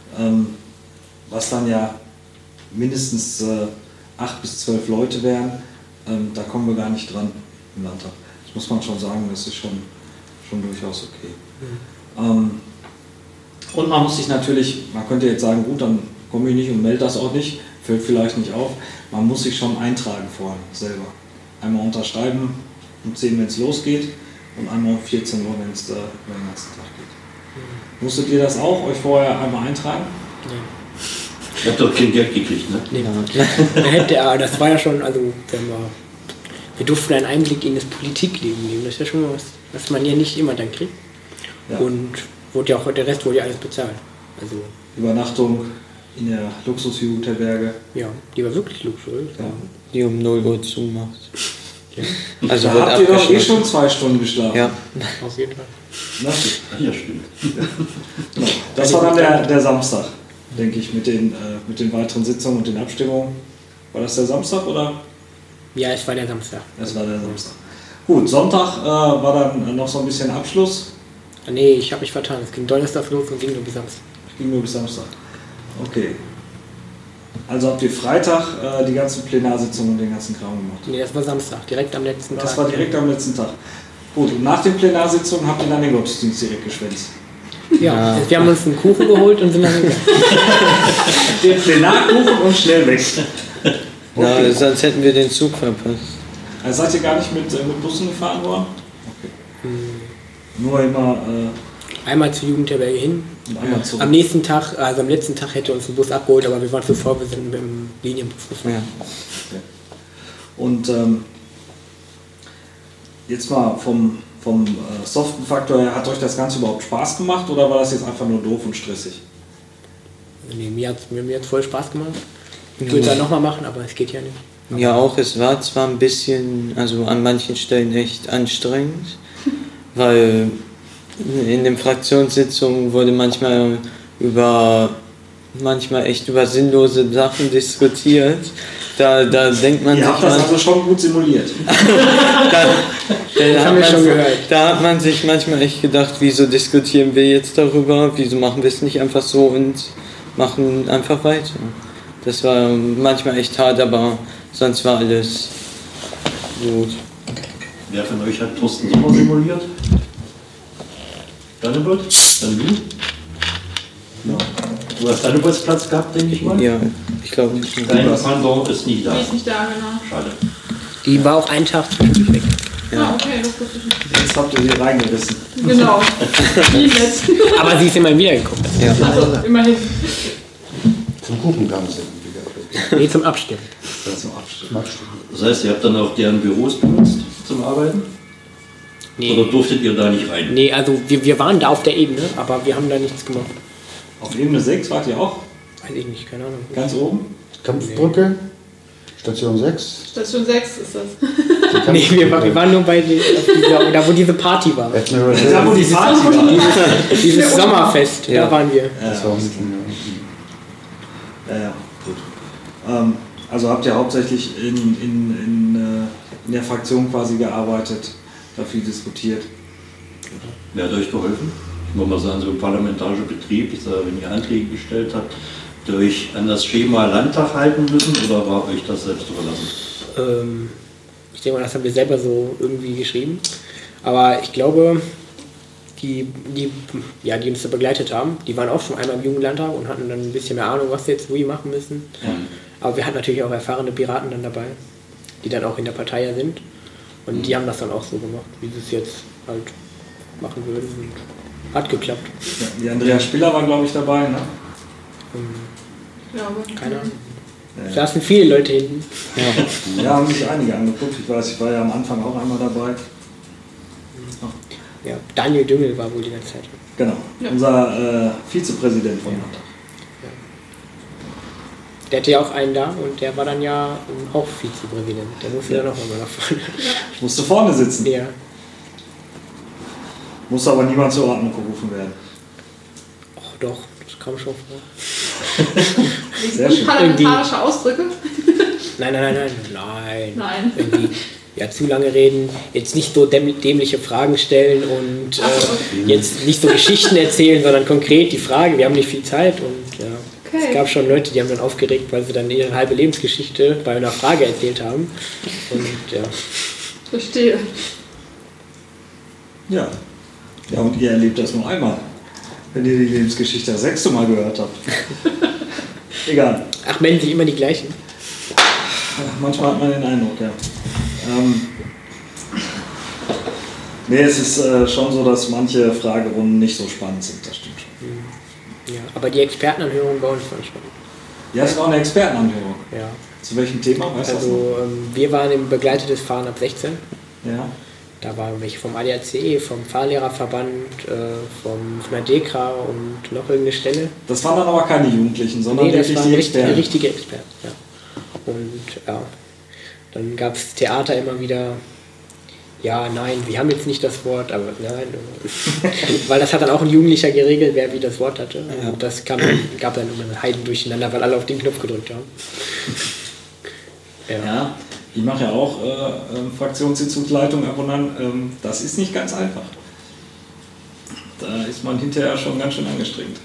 was dann ja mindestens 8 bis 12 Leute wären. Da kommen wir gar nicht dran im Landtag. Das muss man schon sagen, das ist schon durchaus okay. Und man muss sich natürlich, man könnte jetzt sagen, gut, dann komme ich nicht und melde das auch nicht, fällt vielleicht nicht auf. Man muss sich schon eintragen vorher selber. Einmal unterschreiben um 10, wenn es losgeht und einmal um 14 Uhr, wenn es den ganzen Tag geht. Musstet ihr das auch, euch vorher einmal eintragen? Nee. Ihr habt doch kein Geld gekriegt, ne? Nee. Das war ja schon, also wir durften einen Einblick in das Politikleben nehmen. Das ist ja schon was man ja nicht immer dann kriegt. Ja. Und der Rest wurde ja alles bezahlt. Also Übernachtung in der Luxusjugendherberge. ja, die war wirklich luxuriös. Ja. Die um 0 Uhr zumacht. Ja. Also Da wird habt ihr doch abgeschlossen. schon 2 Stunden geschlafen. Ja, Auf jeden Fall. Na, Ja, stimmt. genau. Das war dann der Samstag, denke ich, mit den weiteren Sitzungen und den Abstimmungen. War das der Samstag oder? Ja, es war der Samstag. Das war der Samstag. Gut, Sonntag war dann noch so ein bisschen Abschluss. Nee, ich habe mich vertan. Es ging Donnerstag los und ging nur bis Samstag. Ging nur bis Samstag. Okay. Also habt ihr Freitag die ganzen Plenarsitzungen und den ganzen Kram gemacht? Nee, das war Samstag, direkt am letzten Tag. Das war direkt am letzten Tag. Gut, und nach den Plenarsitzungen habt ihr dann den Gottesdienst direkt geschwänzt. Ja, wir haben uns einen Kuchen geholt und sind dann gegangen. Den Plenarkuchen und schnell weg. na, sonst hätten wir den Zug verpasst. Also seid ihr gar nicht mit Bussen gefahren worden? Okay. Nur immer Einmal zur Jugendherberge hin. und einmal zurück. Am nächsten Tag, also am letzten Tag hätte uns ein Bus abgeholt, aber wir waren zu voll, wir sind mit dem Linienbus gefahren. Ja. Und jetzt mal vom soften Faktor her, hat euch das Ganze überhaupt Spaß gemacht oder war das jetzt einfach nur doof und stressig? Nee, mir hat's voll Spaß gemacht. Ich würde es dann nochmal machen, aber es geht ja nicht. Ja, auch es war zwar ein bisschen, also an manchen Stellen echt anstrengend, weil in den Fraktionssitzungen wurde manchmal echt über sinnlose Sachen diskutiert. Da denkt man Ihr sich habt das also schon gut simuliert. Das haben wir schon gehört. Da hat man sich manchmal echt gedacht, wieso diskutieren wir jetzt darüber, wieso machen wir es nicht einfach so und machen einfach weiter. Das war manchmal echt hart, aber sonst war alles gut. Wer von euch hat Thorsten Sommer simuliert? Dannebert? Dann du? Ja. Du hast deinen Arbeitsplatz gehabt, denke ich mal? Ja, ich glaube nicht. Dein Pendant ist nicht da. Die ist nicht da, genau. Schade. Die war auch einen Tag zwischendurch weg. Ah, okay, das wusste ich nicht. Jetzt habt ihr sie reingerissen. Genau. Wie nett. Aber sie ist immerhin wiedergekommen. Ja. Also, immerhin. Zum Kuchen kam es wieder. Nee, zum Abstimmen. Zum Abschluss. Das heißt, ihr habt dann auch deren Büros benutzt zum Arbeiten? Nee. Oder durftet ihr da nicht rein? Nee, also wir waren da auf der Ebene, aber wir haben da nichts gemacht. Auf Ebene 6 wart ihr auch? Weiß ich nicht, keine Ahnung. Ganz oben? Kampfbrücke, Station 6. Station 6 ist das. Nee, wir waren nur bei da wo diese Party war. Admiral Da wo Hill. die Party war. Dieses Sommerfest, Ja. da waren wir. Das war unten, Ja, gut. Also habt ihr hauptsächlich in der Fraktion quasi gearbeitet, da viel diskutiert. Wer hat euch geholfen? Ich muss mal sagen, so ein parlamentarischer Betrieb, ich sage, wenn ihr Anträge gestellt habt, habt ihr euch an das Schema Landtag halten müssen oder war euch das selbst überlassen? Ich denke mal, das haben wir selber so irgendwie geschrieben. Aber ich glaube, die uns da begleitet haben, die waren auch schon einmal im Jugendlandtag und hatten dann ein bisschen mehr Ahnung, was sie jetzt wie machen müssen. Ja. Aber wir hatten natürlich auch erfahrene Piraten dann dabei, die dann auch in der Partei ja sind. Und die haben das dann auch so gemacht, wie sie es jetzt halt machen würden. Und hat geklappt. Ja, die Andrea Spiller war, glaube ich, dabei, ne? Ja, aber Keine Ahnung. Da sind viele Leute hinten. Ja, haben sich einige angeguckt. Ich war ja am Anfang auch einmal dabei. Ja, Daniel Düngel war wohl die ganze Zeit. Genau, Ja. unser Vizepräsident von Der hatte ja auch einen da und der war dann ja auch Vizepräsident. Der musste dann auch immer nach vorne. Ich musste vorne sitzen, Ja. musste aber niemand zur Ordnung gerufen werden. Ach doch, das kam schon vor. Sehr schön. Parlamentarische Ausdrücke? Nein. Nein. Irgendwie, ja, zu lange reden, jetzt nicht so dämliche Fragen stellen und jetzt nicht so Geschichten erzählen, sondern konkret die Frage. Wir haben nicht viel Zeit und ja. Okay. Es gab schon Leute, die haben dann aufgeregt, weil sie dann ihre halbe Lebensgeschichte bei einer Frage erzählt haben. Und ja. Verstehe. Ja. Ja, und ihr erlebt das nur einmal, wenn ihr die Lebensgeschichte das 6. Mal gehört habt. Egal. Ach, melden sich immer die gleichen? Manchmal hat man den Eindruck, ja. Nee, es ist schon so, dass manche Fragerunden nicht so spannend sind, das stimmt schon. Ja, aber die Expertenanhörungen bei uns waren spannend. Ja, es ist auch eine Expertenanhörung. Ja. Zu welchem Thema? Weißt du das noch? Also wir waren im begleitetes Fahren ab 16. Ja. Da waren welche vom ADAC, vom Fahrlehrerverband, von der DEKRA und noch irgendeine Stelle. Das waren dann aber keine Jugendlichen, sondern Nee, das wirklich waren die richtige Experten. Experten. Ja. Und ja, dann gab es Theater immer wieder. Ja, nein, wir haben jetzt nicht das Wort, aber nein. Weil das hat dann auch ein Jugendlicher geregelt, wer wie das Wort hatte. Ja. Und das gab dann immer einen Heiden durcheinander, weil alle auf den Knopf gedrückt haben. Ja. Ja, ich mache ja auch Fraktionssitzungsleitung ab und an. Das ist nicht ganz einfach. Da ist man hinterher schon ganz schön angestrengt.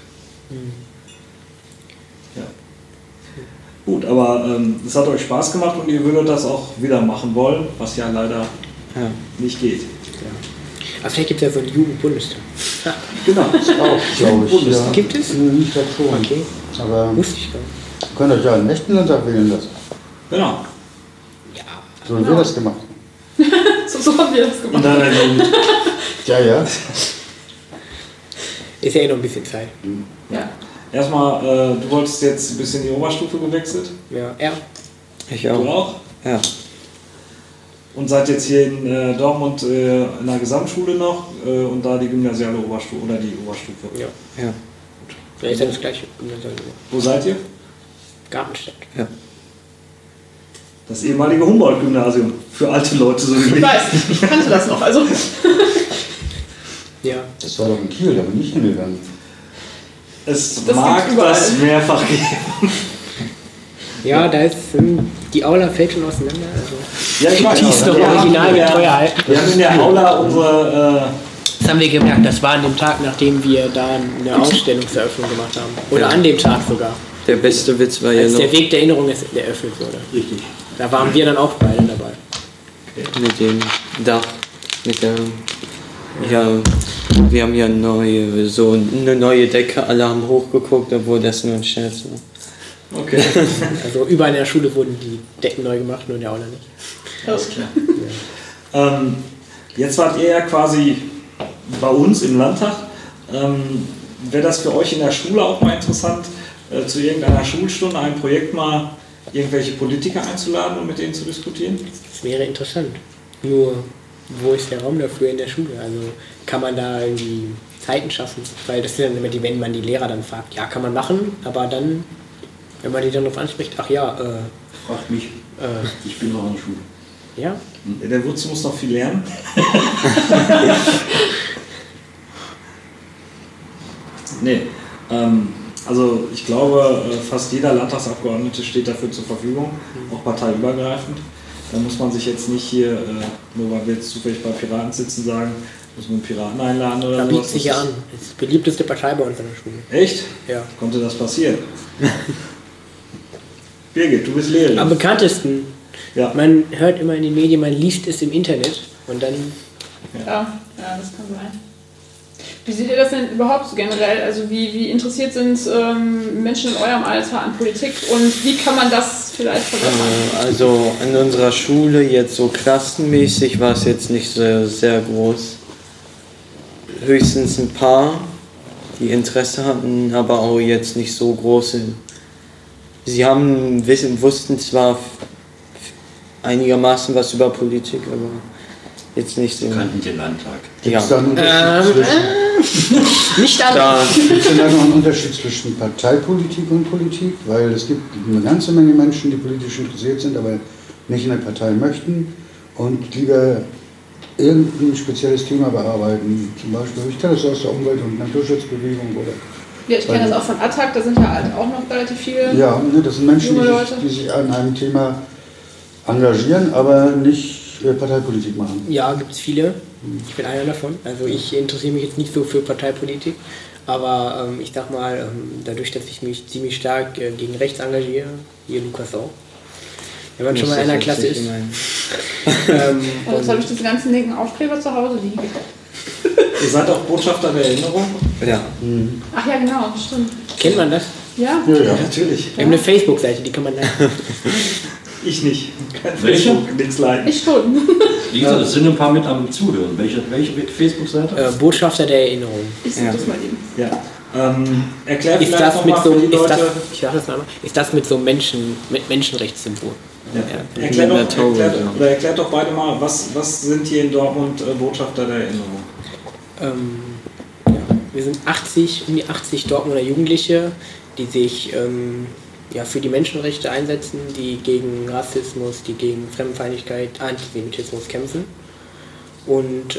Ja. Gut, aber es hat euch Spaß gemacht und ihr würdet das auch wieder machen wollen, was ja leider Ja. nicht geht. Aber vielleicht gibt es ja so einen Jugendbundestag. Genau. Auch, glaube ich. Ja. Gibt es? Ich glaube schon. Okay, Aber wusste ich gar nicht. ihr könnt euch ja einen echten Landtag wählen lassen. Genau. Ja, So haben wir das gemacht. So haben wir das In gemacht. deiner Jugend. Ja. ist ja eh noch ein bisschen Zeit. Ja. Erstmal, du wolltest jetzt ein bisschen in die Oberstufe gewechselt. Ja, Ich Du auch. auch? Ja. Und seid jetzt hier in Dortmund in der Gesamtschule noch und da die gymnasiale Oberstufe oder die Oberstufe. ja. Ja. Ja, ist ja das gleiche. Wo seid ihr? Gartenstadt. Ja. Das ehemalige Humboldt-Gymnasium. Für alte Leute so wie Ich mich. weiß, ich kannte das noch. Also, Ja. Das war doch in Kiel, da bin ich hingegangen. Es Das mag gibt's überall. das mehrfach geben. Ja, da ist die Aula fällt schon auseinander. Also. Ja, ich weiß. Die ist noch Wir original haben- getreu erhalten. Wir haben in der Aula unsere... Das haben wir gemerkt, das war an dem Tag, nachdem wir da eine Ausstellungseröffnung gemacht haben. Oder an dem Tag sogar. Der beste Witz war ja Als der noch Weg der Erinnerung eröffnet wurde. Richtig. Da waren wir dann auch beide dabei. mit dem Dach, mit der, ja, Wir haben ja eine neue Decke, alle haben hochgeguckt, obwohl das nur ein Scherz war. Okay. Also überall in der Schule wurden die Decken neu gemacht, nur in der Aula nicht. Alles klar. Jetzt wart ihr ja quasi bei uns im Landtag. Wäre das für euch in der Schule auch mal interessant, zu irgendeiner Schulstunde ein Projekt mal irgendwelche Politiker einzuladen und mit denen zu diskutieren? Das wäre interessant. Nur, wo ist der Raum dafür in der Schule? Also kann man da irgendwie Zeiten schaffen? Weil das sind dann immer wenn man die Lehrer dann fragt, ja, kann man machen, aber dann, wenn man die dann darauf anspricht, ach ja, Fragt mich. Ich bin noch in der Schule. ja, Der Wutz muss noch viel lernen. Nee, also ich glaube, fast jeder Landtagsabgeordnete steht dafür zur Verfügung, auch parteiübergreifend. Da muss man sich jetzt nicht hier, nur weil wir jetzt zufällig bei Piraten sitzen, sagen, muss man Piraten einladen oder da sowas. bietet sich ja an. Das ist die beliebteste Partei bei uns an der Schule. Echt? Ja. Konnte das passieren? Birgit, du bist Lehrerin. Am bekanntesten, Ja. man hört immer in den Medien, man liest es im Internet und dann Ja, das kann sein. Wie seht ihr das denn überhaupt so generell? Also wie interessiert sind Menschen in eurem Alter an Politik und wie kann man das vielleicht verbessern? Also an unserer Schule jetzt so klassenmäßig war es jetzt nicht so sehr groß. Höchstens ein paar, die Interesse hatten, aber auch jetzt nicht so große. Sie wussten zwar einigermaßen was über Politik, aber jetzt nicht so. Kannten den Landtag. Gibt Ja. es da einen Unterschied zwischen, nicht alle. Da, gibt's denn da noch einen Unterschied zwischen Parteipolitik und Politik? Weil es gibt eine ganze Menge Menschen, die politisch interessiert sind, aber nicht in der Partei möchten und lieber irgendein spezielles Thema bearbeiten. Zum Beispiel, ich kenne das aus der Umwelt- und Naturschutzbewegung oder. Ja, ich kenne das auch von Attac, da sind ja halt auch noch relativ viele. Ja, ne, das sind Menschen, Junge Leute. die sich an einem Thema engagieren, aber nicht Parteipolitik machen. Ja, gibt es viele. Ich bin einer davon. Also ich interessiere mich jetzt nicht so für Parteipolitik, aber ich sag mal, dadurch, dass ich mich ziemlich stark gegen rechts engagiere, hier Lukas auch, wenn man schon mal in einer Klasse ist. Und jetzt habe ich diese ganzen linken Aufkleber zu Hause liegen. Ihr seid auch Botschafter der Erinnerung? ja. Ach ja, genau, stimmt. Kennt man das? Ja? Ja. Natürlich. Wir haben eine Facebook-Seite, die kann man dann. Ich nicht. Kein Welche? Facebook, nichts leiden. Ich schon. Lisa, es sind ein paar mit am Zuhören. Welche Facebook-Seite? Botschafter der Erinnerung. Ich suche Ja. das mal eben. Ja. Erklär Ist vielleicht das mit nochmal so, für die ist das, Leute. ich sag das mal, ist das mit so Menschenrechtssymbol? Ja. Ja. Erklärt doch beide mal, was sind hier in Dortmund Botschafter der Erinnerung? Ja, wir sind um die 80 Dortmunder Jugendliche, die sich für die Menschenrechte einsetzen, die gegen Rassismus, die gegen Fremdenfeindlichkeit, Antisemitismus kämpfen und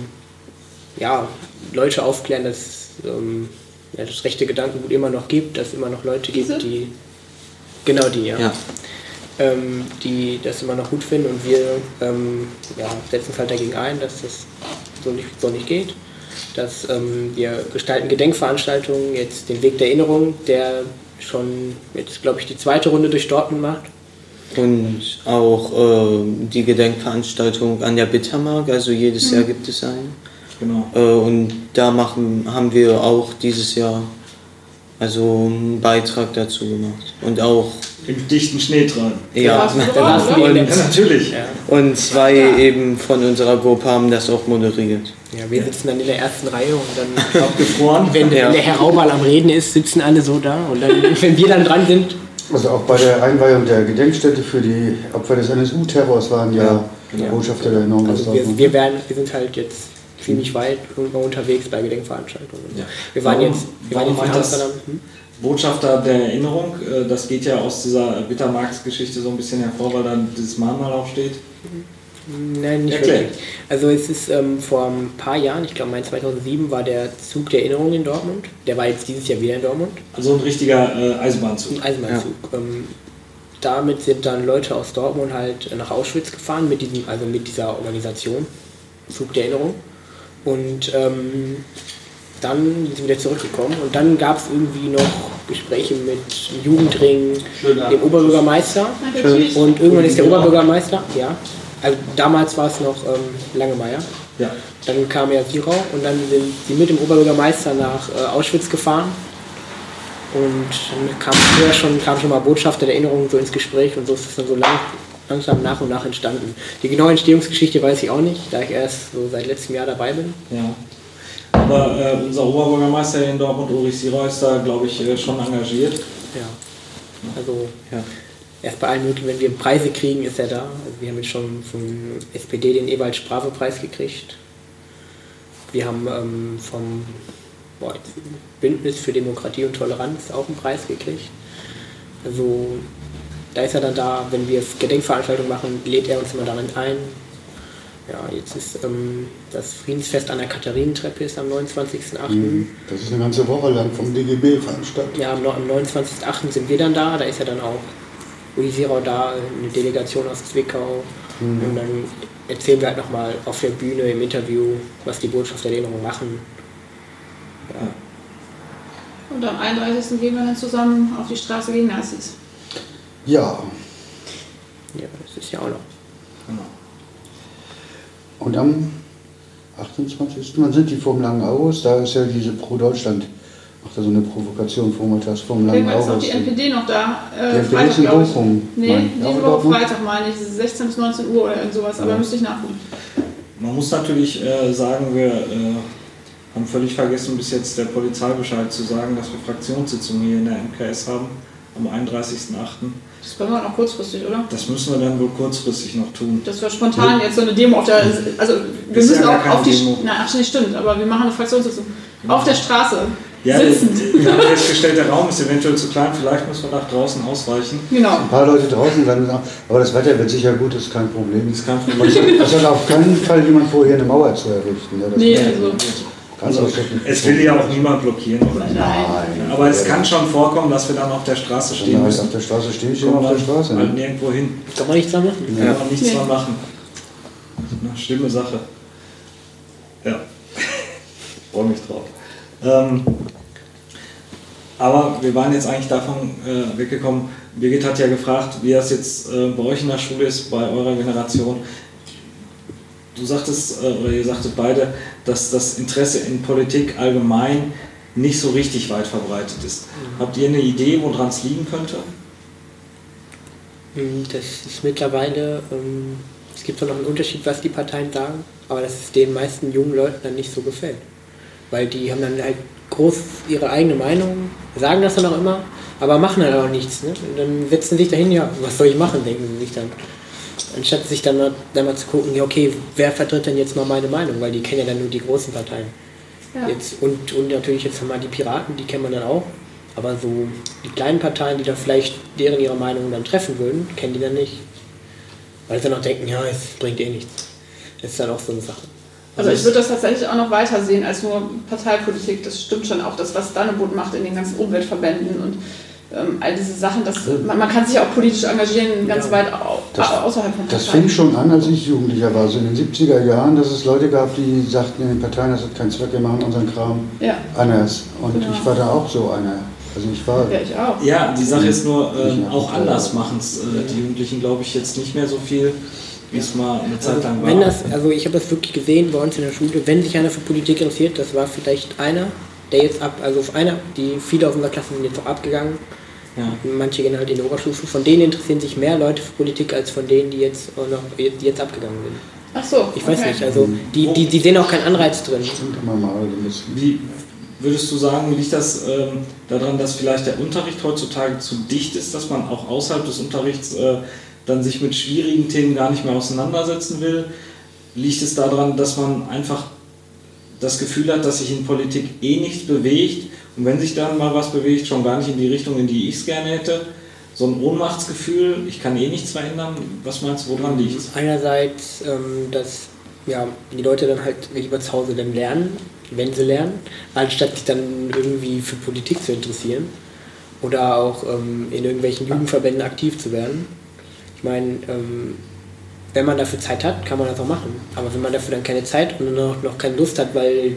Leute aufklären, dass das rechte Gedankengut immer noch gibt, dass es immer noch Leute gibt, die genau die, Ja. die das immer noch gut finden und wir setzen uns halt dagegen ein, dass das so nicht geht. Dass wir gestalten Gedenkveranstaltungen, jetzt den Weg der Erinnerung, der schon jetzt, glaube ich, die zweite Runde durch Dortmund macht. Und auch die Gedenkveranstaltung an der Bittermark, also jedes Jahr gibt es eine. Genau. Und da haben wir auch dieses Jahr also einen Beitrag dazu gemacht. Und auch Im dichten Schnee dran. ja, Warst du Da drauf, warst du oder? Ja, natürlich. Ja. und zwei eben von unserer Gruppe haben das auch moderiert. Ja, wir sitzen dann in der ersten Reihe und dann, Abgefroren. wenn Ja. der Herr Raubal am Reden ist, sitzen alle so da und dann, wenn wir dann dran sind, Also auch bei der Einweihung der Gedenkstätte für die Opfer des NSU-Terrors waren ja Botschafter der Erinnerung. aus also Dortmund. wir sind halt jetzt ziemlich weit unterwegs bei Gedenkveranstaltungen. Ja. Wir waren Warum- jetzt warum in macht das- Amsterdam. Botschafter der Erinnerung, das geht ja aus dieser Bittermarksgeschichte so ein bisschen hervor, weil dann dieses Mahnmal auch steht. Nein, nicht Erklär. wirklich. Also es ist vor ein paar Jahren, ich glaube Mai 2007, war der Zug der Erinnerung in Dortmund. Der war jetzt dieses Jahr wieder in Dortmund. Also ein richtiger Eisenbahnzug. Ein Eisenbahnzug. Damit sind dann Leute aus Dortmund halt nach Auschwitz gefahren mit dieser Organisation Zug der Erinnerung. Und dann sind sie wieder zurückgekommen und dann gab es irgendwie noch Gespräche mit dem Jugendring, dem Oberbürgermeister Natürlich. und irgendwann ist der Oberbürgermeister, ja, also damals war es noch Langemeier, Ja. Dann kam ja Sirau und dann sind sie mit dem Oberbürgermeister nach Auschwitz gefahren. Und dann kam schon mal Botschafter der Erinnerung so ins Gespräch und so ist es dann so langsam nach und nach entstanden. Die genaue Entstehungsgeschichte weiß ich auch nicht, da ich erst so seit letztem Jahr dabei bin. Ja. Aber unser Oberbürgermeister in Dortmund, Ulrich Sirau, ist da, glaube ich, schon engagiert. Ja. Also erst bei allen möglichen, wenn wir Preise kriegen, ist er da. Also wir haben jetzt schon vom SPD den Ewald-Sprave-Preis gekriegt. Wir haben vom Bündnis für Demokratie und Toleranz auch einen Preis gekriegt. Also da ist er dann da, wenn wir Gedenkveranstaltungen machen, lädt er uns immer darin ein. Ja, jetzt ist das Friedensfest an der Katharinentreppe ist am 29.08. Das ist eine ganze Woche lang vom DGB veranstaltet. Ja, am 29.08. sind wir dann da ist ja dann auch Uli Sirau da, eine Delegation aus Zwickau. Und dann erzählen wir halt nochmal auf der Bühne im Interview, was die Botschafter der Erinnerung machen. Ja. Und am 31. gehen wir dann zusammen auf die Straße gegen Nazis. Ja. Ja, das ist ja auch noch. Genau. Und am 28. Wann sind die vom Langen Aus? Da ist ja diese Pro Deutschland, macht da so eine Provokation vormittags vom Langen Aus. Ist auch die NPD noch da? Die NPD ist in Bochum. Nee, diese Woche Freitag meine ich, 16 bis 19 Uhr oder irgend sowas, aber müsste ich nachgucken. Man muss natürlich sagen, wir haben völlig vergessen, bis jetzt der Polizei Bescheid zu sagen, dass wir Fraktionssitzungen hier in der MKS haben, am 31.08. Das können wir noch kurzfristig, oder? Das müssen wir dann wohl kurzfristig noch tun. Das war spontan jetzt so eine Demo auf der, also wir Ist müssen ja auch auf die, Demo. na ach, nicht stimmt, aber wir machen eine Fraktionssitzung auf der Straße, Ja, sitzend. wir haben festgestellt, der Raum ist eventuell zu klein, vielleicht müssen wir nach draußen ausweichen. Genau. Ein paar Leute draußen landen, aber das Wetter wird sicher gut, das ist kein Problem. Das ist kein Problem. Es hat auf keinen Fall jemand vor, hier eine Mauer zu errichten. Ja, das Nee, muss- also, Ganz Es will ja auch niemand blockieren. Oder? nein. Aber es kann schon vorkommen, dass wir dann auf der Straße Wenn stehen wir halt müssen. auf der Straße stehen, stehen wir auf der Straße. Halt Ne? nirgendwo hin. Kann man nichts dran machen? Kann man nichts Nee. dran machen. Na, schlimme Sache. Ja. Freue mich drauf. Aber wir waren jetzt eigentlich davon weggekommen. Birgit hat ja gefragt, wie das jetzt bei euch in der Schule ist, bei eurer Generation. Du sagtest, oder ihr sagtet beide, dass das Interesse in Politik allgemein nicht so richtig weit verbreitet ist. Habt ihr eine Idee, woran es liegen könnte? Das ist mittlerweile, es gibt zwar noch einen Unterschied, was die Parteien sagen, aber dass es den meisten jungen Leuten dann nicht so gefällt. Weil die haben dann halt groß ihre eigene Meinung, sagen das dann auch immer, aber machen dann auch nichts. Ne? Und dann setzen sie sich dahin, ja, was soll ich machen, denken sie sich dann. Anstatt sich dann mal zu gucken, ja okay, wer vertritt denn jetzt mal meine Meinung, weil die kennen ja dann nur die großen Parteien. Ja. Jetzt, und natürlich jetzt haben wir die Piraten, die kennt man dann auch, aber so die kleinen Parteien, die dann vielleicht deren ihre Meinung dann treffen würden, kennen die dann nicht. Weil sie dann auch denken, ja, es bringt eh nichts. Das ist dann auch so eine Sache. Also ich würde das tatsächlich auch noch weiter sehen als nur Parteipolitik. Das stimmt schon auch, das was Dannebot macht in den ganzen Umweltverbänden und all diese Sachen. Man kann sich auch politisch engagieren, ganz weit außerhalb von Parteien. Das fing schon an, als ich Jugendlicher war, so in den 70er Jahren, dass es Leute gab, die sagten in den Parteien, das hat keinen Zweck, wir machen unseren Kram anders. Und Genau. ich war da auch so einer. Also ich war... Ja, ich auch. Ja, die Sache ist nur, auch anders machen es die Jugendlichen, glaube ich, jetzt nicht mehr so viel, wie es mal eine Zeit lang war. Also ich habe das wirklich gesehen bei uns in der Schule, wenn sich einer für Politik interessiert, das war vielleicht einer, der jetzt viele aus unserer Klasse sind jetzt auch abgegangen. Ja. Manche gehen halt in die Oberstufe. Von denen interessieren sich mehr Leute für Politik als von denen, die jetzt abgegangen sind. Ach so. Ich weiß nicht, also die sehen auch keinen Anreiz drin. Immer mal ein bisschen. Wie würdest du sagen, liegt das daran, dass vielleicht der Unterricht heutzutage zu dicht ist, dass man auch außerhalb des Unterrichts dann sich mit schwierigen Themen gar nicht mehr auseinandersetzen will? Liegt es daran, dass man einfach das Gefühl hat, dass sich in Politik eh nichts bewegt und wenn sich dann mal was bewegt, schon gar nicht in die Richtung, in die ich es gerne hätte? So ein Ohnmachtsgefühl, ich kann eh nichts verändern. Was meinst du, woran liegt es? Einerseits, dass die Leute dann halt lieber zu Hause dann lernen, wenn sie lernen, anstatt sich dann irgendwie für Politik zu interessieren oder auch in irgendwelchen Jugendverbänden aktiv zu werden. Ich meine, wenn man dafür Zeit hat, kann man das auch machen. Aber wenn man dafür dann keine Zeit und noch keine Lust hat, weil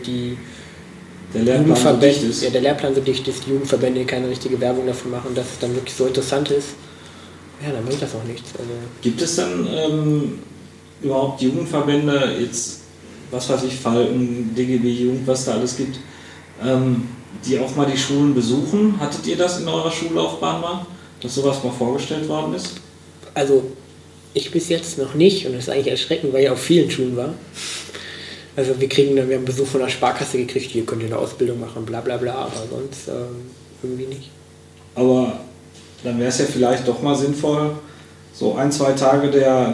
der Lehrplan so dicht ist. Ja, der Lehrplan so dicht ist, die Jugendverbände keine richtige Werbung dafür machen, dass es dann wirklich so interessant ist, ja, dann bringt das auch nichts. Also gibt es dann überhaupt Jugendverbände jetzt, was weiß ich, Falken, DGB Jugend, was da alles gibt, die auch mal die Schulen besuchen. Hattet ihr das in eurer Schullaufbahn mal, dass sowas mal vorgestellt worden ist? Also ich bis jetzt noch nicht und das ist eigentlich erschreckend, weil ich auf vielen Schulen war. Also wir haben Besuch von der Sparkasse gekriegt, hier könnt ihr eine Ausbildung machen, bla bla bla, aber sonst irgendwie nicht. Aber dann wäre es ja vielleicht doch mal sinnvoll, so 1-2 Tage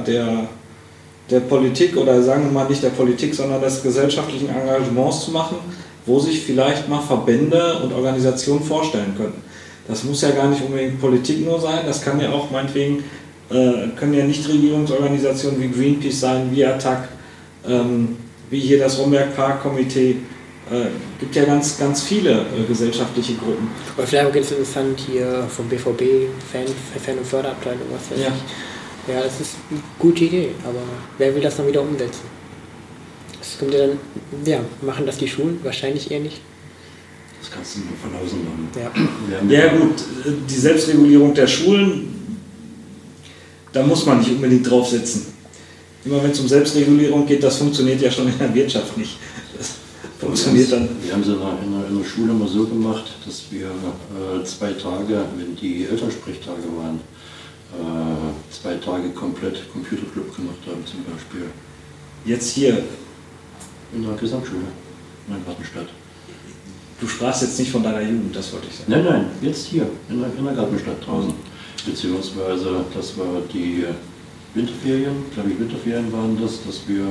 der Politik oder sagen wir mal nicht der Politik, sondern des gesellschaftlichen Engagements zu machen, wo sich vielleicht mal Verbände und Organisationen vorstellen könnten. Das muss ja gar nicht unbedingt Politik nur sein, das kann ja auch meinetwegen, können ja Nichtregierungsorganisationen wie Greenpeace sein, wie ATTAC, wie hier das Romberg-Park-Komitee. Gibt ja ganz, ganz viele gesellschaftliche Gruppen. Aber vielleicht ganz interessant hier vom BVB, Fan- und Förderabteilung, was weiß ich. Ja, das ist eine gute Idee, aber wer will das dann wieder umsetzen? Das kommt ja dann, machen das die Schulen? Wahrscheinlich eher nicht. Das kannst du nur von außen machen. Ja gut, die Selbstregulierung der Schulen, da muss man nicht unbedingt draufsetzen. Immer wenn es um Selbstregulierung geht, das funktioniert ja schon in der Wirtschaft nicht. Das funktioniert dann. Wir haben es in der Schule immer so gemacht, dass wir 2 Tage, wenn die Elternsprechtage waren, 2 Tage komplett Computerclub gemacht haben zum Beispiel. Jetzt hier. In der Gesamtschule, in Gartenstadt. Du sprachst jetzt nicht von deiner Jugend, das wollte ich sagen. Nein, jetzt hier, in der Gartenstadt draußen. Beziehungsweise, das war die Winterferien, glaube ich Winterferien waren das, dass wir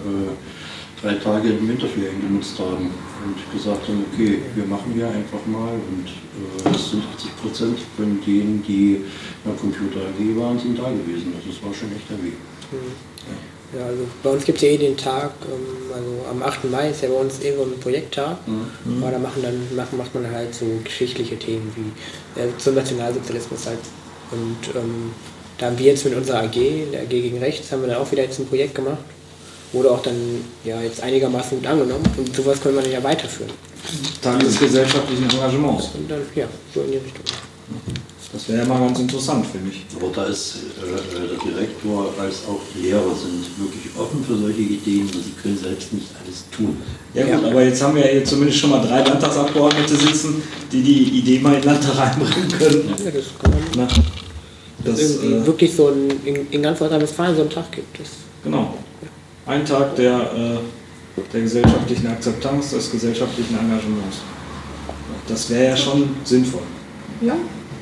3 Tage in den Winterferien genutzt haben und gesagt haben, okay, wir machen hier einfach mal und es sind 80% von denen, die in der Computer AG waren, sind da gewesen. Also es war schon echt der Weg. Ja, also bei uns gibt es ja den Tag, also am 8. Mai ist ja bei uns so ein Projekttag, aber da macht man halt so geschichtliche Themen wie zum Nationalsozialismus halt. Und da haben wir jetzt mit unserer AG, der AG gegen Rechts, haben wir dann auch wieder jetzt ein Projekt gemacht. Wurde auch dann jetzt einigermaßen gut angenommen und sowas können wir dann ja weiterführen. Tag des gesellschaftlichen Engagements. Und dann, so in die Richtung. Das wäre ja mal ganz interessant für mich. Aber da ist der Direktor als auch die Lehrer sind wirklich offen für solche Ideen und sie können selbst nicht alles tun. Ja gut, aber jetzt haben wir ja hier zumindest schon mal 3 Landtagsabgeordnete sitzen, die Idee mal in den Landtag reinbringen können. Ja, das kann man. Dass es wirklich so in ganz Nordrhein-Westfalen so einen Tag gibt. Genau. Ein Tag der gesellschaftlichen Akzeptanz, des gesellschaftlichen Engagements. Das wäre ja schon sinnvoll. Ja.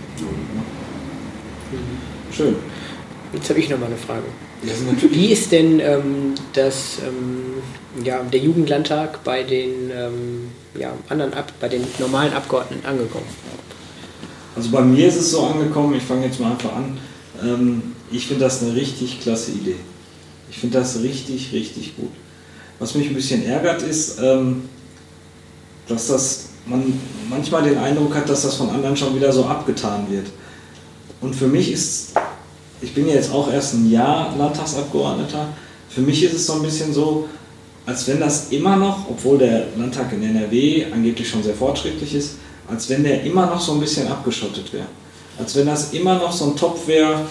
Schön. Jetzt habe ich noch mal eine Frage. Ja, wie ist denn der Jugendlandtag bei den bei den normalen Abgeordneten angekommen? Also bei mir ist es so angekommen, ich fange jetzt mal einfach an, ich finde das eine richtig klasse Idee. Ich finde das richtig, richtig gut. Was mich ein bisschen ärgert ist, dass man manchmal den Eindruck hat, dass das von anderen schon wieder so abgetan wird. Und für mich ist, ich bin ja jetzt auch erst ein Jahr Landtagsabgeordneter, für mich ist es so ein bisschen so, als wenn das immer noch, obwohl der Landtag in NRW angeblich schon sehr fortschrittlich ist, als wenn der immer noch so ein bisschen abgeschottet wäre. Als wenn das immer noch so ein Topf wäre,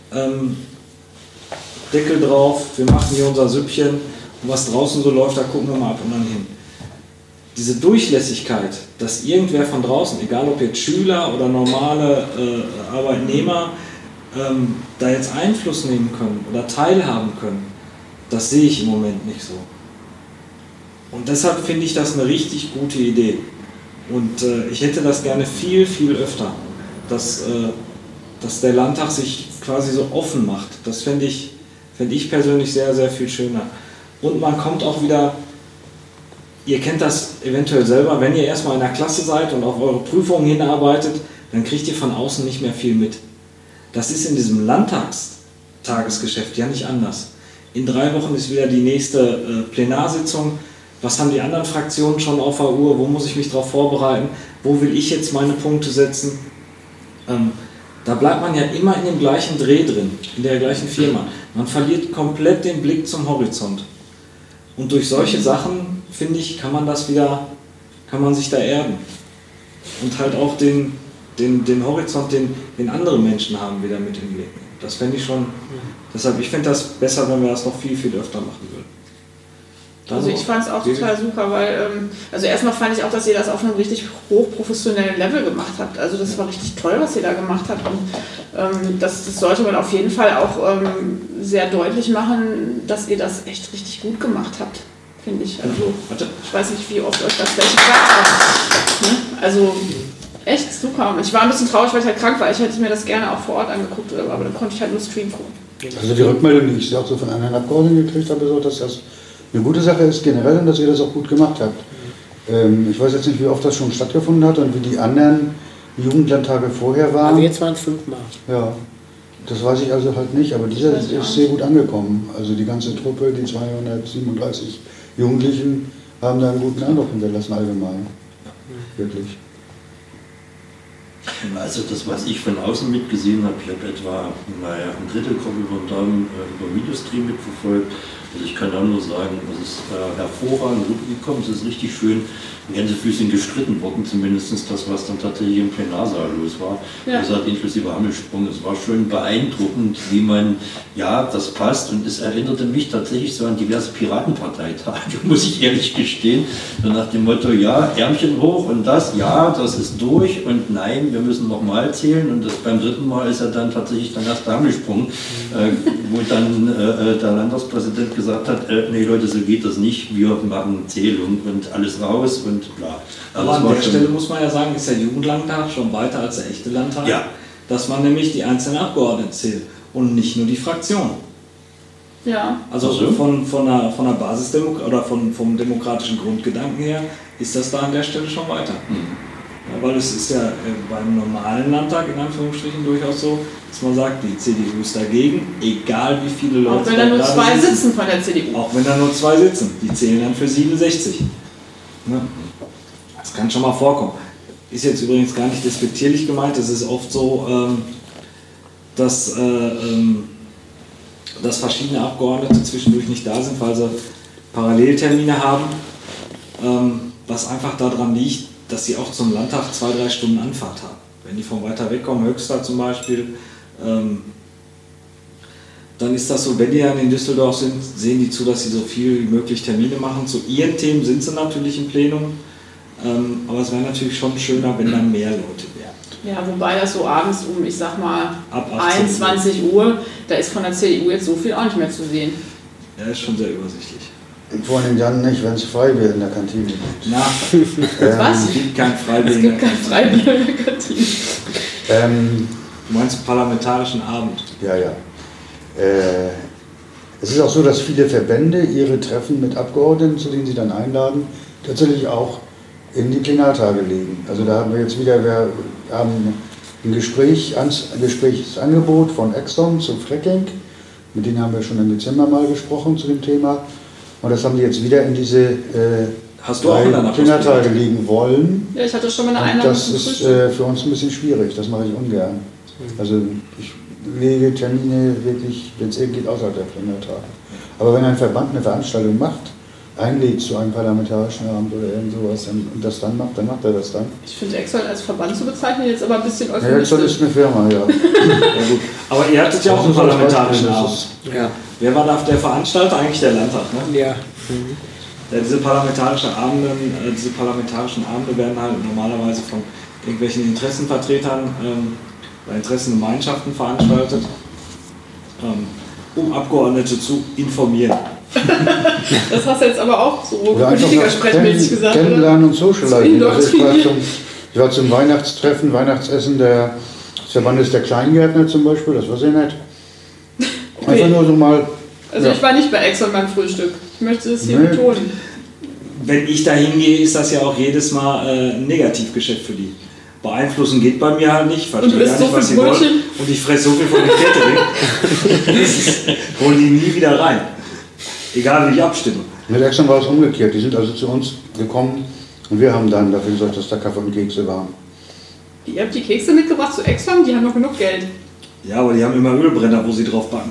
Deckel drauf, wir machen hier unser Süppchen und was draußen so läuft, da gucken wir mal ab und an hin. Diese Durchlässigkeit, dass irgendwer von draußen, egal ob jetzt Schüler oder normale Arbeitnehmer, da jetzt Einfluss nehmen können oder teilhaben können, das sehe ich im Moment nicht so. Und deshalb finde ich das eine richtig gute Idee. Und ich hätte das gerne viel, viel öfter, dass der Landtag sich quasi so offen macht. Das fände ich persönlich sehr, sehr viel schöner. Und man kommt auch wieder, ihr kennt das eventuell selber, wenn ihr erstmal in der Klasse seid und auf eure Prüfungen hinarbeitet, dann kriegt ihr von außen nicht mehr viel mit. Das ist in diesem Landtagstagesgeschäft ja nicht anders. In 3 Wochen ist wieder die nächste Plenarsitzung. Was haben die anderen Fraktionen schon auf der Uhr? Wo muss ich mich darauf vorbereiten? Wo will ich jetzt meine Punkte setzen? Da bleibt man ja immer in dem gleichen Dreh drin, in der gleichen Firma. Man verliert komplett den Blick zum Horizont. Und durch solche Sachen, finde ich, kann man sich da erden. Und halt auch den Horizont, den andere Menschen haben, wieder mit im Blick. Das fände ich schon, deshalb, ich finde das besser, wenn wir das noch viel, viel öfter machen würden. Also ich fand es auch total super, weil, also erstmal fand ich auch, dass ihr das auf einem richtig hochprofessionellen Level gemacht habt. Also das war richtig toll, was ihr da gemacht habt. Und das sollte man auf jeden Fall auch sehr deutlich machen, dass ihr das echt richtig gut gemacht habt, finde ich. Also ich weiß nicht, wie oft euch das welche gesagt haben. Ne? Also echt super. Ich war ein bisschen traurig, weil ich halt krank war. Ich hätte mir das gerne auch vor Ort angeguckt, aber dann konnte ich halt nur Stream gucken. Also die Rückmeldung, die ich auch so von anderen Abgeordneten gekriegt habe, so, dass das eine gute Sache ist generell und dass ihr das auch gut gemacht habt. Ich weiß jetzt nicht, wie oft das schon stattgefunden hat und wie die anderen Jugendlandtage vorher waren. Also jetzt waren es 5 Mal. Ja, das weiß ich also halt nicht, aber dieser ist sehr gut angekommen. Also die ganze Truppe, die 237 Jugendlichen, haben da einen guten Eindruck hinterlassen allgemein. Wirklich. Also das, was ich von außen mitgesehen habe, ich habe etwa ein Drittel kommt über den Daumen über Videostream mitverfolgt. Also ich kann auch nur sagen, es ist hervorragend rübergekommen, es ist richtig schön in Gänsefüßchen gestritten worden, zumindest das, was dann tatsächlich im Plenarsaal los war. Ja. Das hat inklusive Hammelsprung, es war schon beeindruckend, wie man, ja, das passt und es erinnerte mich tatsächlich so an diverse Piratenparteitage, muss ich ehrlich gestehen, so nach dem Motto, ja, Ärmchen hoch und das, ja, das ist durch und nein, wir müssen nochmal zählen und das beim 3. Mal ist ja dann tatsächlich der erste Hammelsprung, wo dann der Landtagspräsident gesagt hat, nee Leute, so geht das nicht, wir machen Zählung und alles raus und bla. Aber an der Stelle muss man ja sagen, ist der Jugendlandtag schon weiter als der echte Landtag, ja. Dass man nämlich die einzelnen Abgeordneten zählt und nicht nur die Fraktion. Ja. Also von der Basisdemokratie oder vom demokratischen Grundgedanken her ist das da an der Stelle schon weiter. Ja, weil es ist ja beim normalen Landtag in Anführungsstrichen durchaus so, dass man sagt, die CDU ist dagegen, egal wie viele Leute. Auch wenn da nur 2 sitzen von der CDU. Auch wenn da nur 2 sitzen, die zählen dann für 67. Ne? Das kann schon mal vorkommen. Ist jetzt übrigens gar nicht despektierlich gemeint, es ist oft so, dass verschiedene Abgeordnete zwischendurch nicht da sind, weil sie Paralleltermine haben, was einfach daran liegt, dass sie auch zum Landtag 2-3 Stunden Anfahrt haben. Wenn die von weiter weg kommen, Höxter zum Beispiel, dann ist das so, wenn die dann in Düsseldorf sind, sehen die zu, dass sie so viel wie möglich Termine machen. Zu ihren Themen sind sie natürlich im Plenum, aber es wäre natürlich schon schöner, wenn dann mehr Leute wären. Ja, wobei das so abends um, ich sag mal, ab 21 Uhr, da ist von der CDU jetzt so viel auch nicht mehr zu sehen. Ja, ist schon sehr übersichtlich. Vor allem dann nicht, wenn es Freibier in der Kantine gibt. Na, was? Es gibt kein Freibier. Es gibt kein Freibier in der Kantine. Du meinst parlamentarischen Abend? Ja. Es ist auch so, dass viele Verbände ihre Treffen mit Abgeordneten, zu denen sie dann einladen, tatsächlich auch in die Plenartage legen. Also da haben wir jetzt wieder, wir haben ein Gesprächsangebot von Exxon zum Fracking. Mit denen haben wir schon im Dezember mal gesprochen zu dem Thema. Und das haben die jetzt wieder in diese Plenartage legen wollen. Ja, ich hatte schon mal eine Einladung. Das ist für uns ein bisschen schwierig, das mache ich ungern. Also ich lege Termine wirklich, wenn es irgendwie geht, außerhalb der Plenartage. Aber wenn ein Verband eine Veranstaltung macht, einlädt zu einem parlamentarischen Abend oder irgend sowas und das dann macht er das dann. Ich finde Exxon als Verband zu bezeichnen jetzt aber ein bisschen euphemistisch. Ja, Exxon ist eine Firma, ja. Ja gut. Aber ihr hattet ja auch einen parlamentarischen Abend. Ja. Wer war da der Veranstalter? Eigentlich der Landtag, ne? Ja. Ja, diese parlamentarischen Abende werden halt normalerweise von irgendwelchen Interessenvertretern oder Interessengemeinschaften veranstaltet, um Abgeordnete zu informieren. Das hast du jetzt aber auch so politikersprechmäßig gesagt, Kennenlernen und Socializing. Also ich war zum Weihnachtstreffen, Weihnachtsessen des Verbandes der Kleingärtner zum Beispiel, das war sehr nett. Okay. Einfach nur so mal... Also ich war nicht bei Exxon beim Frühstück. Ich möchte das hier betonen. Wenn ich da hingehe, ist das ja auch jedes Mal ein Negativgeschäft für die. Beeinflussen geht bei mir halt nicht, verstehe gar nicht, was sie wollen. Und ich fresse so viel von dem Catering, holen die nie wieder rein. Egal wie ich abstimme. Mit Exxon war es umgekehrt. Die sind also zu uns gekommen und wir haben dann dafür gesorgt, dass da Kaffee und Kekse waren. Ihr habt die Kekse mitgebracht zu Exxon? Die haben noch genug Geld. Ja, aber die haben immer Ölbrenner, wo sie drauf backen.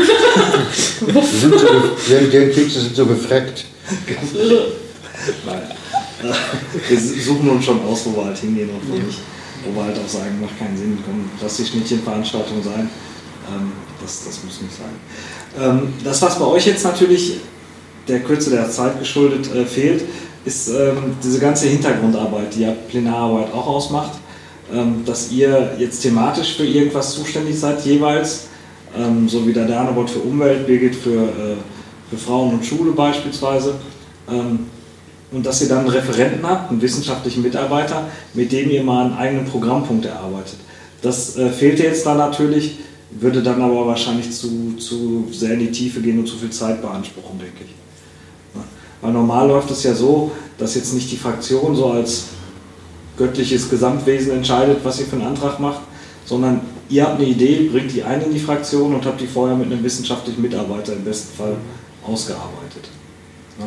Die Kekse sind so befreckt. Naja. Wir suchen uns schon aus, wo wir halt hingehen und wo nicht. Wo wir halt auch sagen, macht keinen Sinn, komm, lass die Schnittchenveranstaltung sein. Das muss nicht sein. Das, was bei euch jetzt natürlich der Kürze der Zeit geschuldet fehlt, ist diese ganze Hintergrundarbeit, die ja Plenararbeit auch ausmacht, dass ihr jetzt thematisch für irgendwas zuständig seid jeweils, so wie der Danebot für Umwelt, Birgit für Frauen und Schule beispielsweise, und dass ihr dann einen Referenten habt, einen wissenschaftlichen Mitarbeiter, mit dem ihr mal einen eigenen Programmpunkt erarbeitet. Das fehlte jetzt dann natürlich, würde dann aber wahrscheinlich zu sehr in die Tiefe gehen und zu viel Zeit beanspruchen, denke ich. Ja. Weil normal läuft es ja so, dass jetzt nicht die Fraktion so als göttliches Gesamtwesen entscheidet, was ihr für einen Antrag macht, sondern ihr habt eine Idee, bringt die ein in die Fraktion und habt die vorher mit einem wissenschaftlichen Mitarbeiter im besten Fall ausgearbeitet. Ja.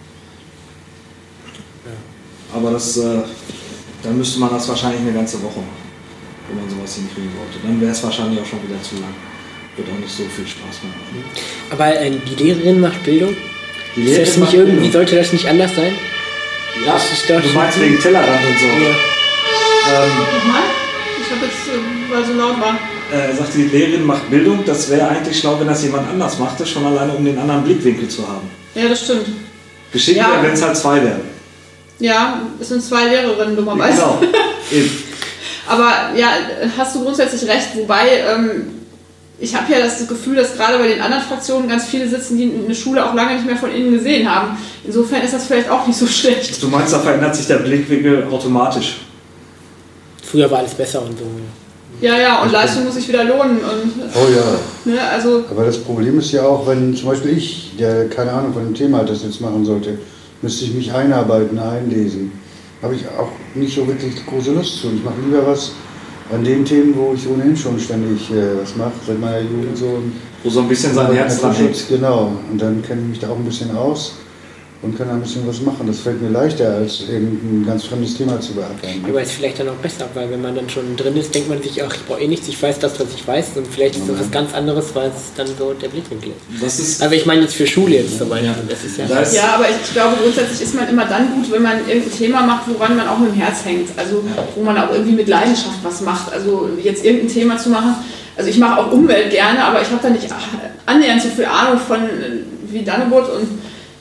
Aber dann müsste man das wahrscheinlich eine ganze Woche machen, wenn man sowas hinkriegen wollte. Dann wäre es wahrscheinlich auch schon wieder zu lang. Wird auch nicht so viel Spaß mehr machen. Aber die Lehrerin macht Bildung? Die Lehrerin ist das nicht irgendwie, Bildung. Sollte das nicht anders sein? Ja, du meinst wegen Tellerrand und so. Ja. Nochmal? Ich habe jetzt, weil so laut war. Er sagt, die Lehrerin macht Bildung. Das wäre eigentlich schlau, wenn das jemand anders machte, schon alleine um den anderen Blickwinkel zu haben. Ja, das stimmt. Geschickt wäre, wenn es halt 2 wären. Ja, es sind 2 Lehrerinnen, dummerweise. Genau, eben. Aber ja, hast du grundsätzlich recht, wobei ich habe ja das Gefühl, dass gerade bei den anderen Fraktionen ganz viele sitzen, die eine Schule auch lange nicht mehr von innen gesehen haben. Insofern ist das vielleicht auch nicht so schlecht. Du meinst, da verändert sich der Blickwinkel automatisch? Früher war alles besser und so. Ja, und Leistung muss sich wieder lohnen. Und, oh ja. Ne, also aber das Problem ist ja auch, wenn zum Beispiel ich, der keine Ahnung von dem Thema das jetzt machen sollte, müsste ich mich einarbeiten, einlesen. Habe ich auch nicht so wirklich große Lust zu. Ich mache lieber was an den Themen, wo ich ohnehin schon ständig was mache, seit meiner Jugend so. Wo so ein bisschen sein Herz dran hängt. Genau, und dann kenne ich mich da auch ein bisschen aus und kann da ein bisschen was machen. Das fällt mir leichter, als irgendein ganz fremdes Thema zu bearbeiten. Aber ist vielleicht dann auch besser, weil wenn man dann schon drin ist, denkt man sich, ach, ich brauche eh nichts, ich weiß das, was ich weiß, und vielleicht ist das was ganz anderes, weil es dann so der Blickwinkel ist. Aber ich meine jetzt für Schule jetzt zum Beispiel. Ja. Ja, aber ich glaube, grundsätzlich ist man immer dann gut, wenn man irgendein Thema macht, woran man auch mit dem Herz hängt. Also wo man auch irgendwie mit Leidenschaft was macht. Also jetzt irgendein Thema zu machen. Also ich mache auch Umwelt gerne, aber ich habe da nicht annähernd so viel Ahnung von wie Danebot und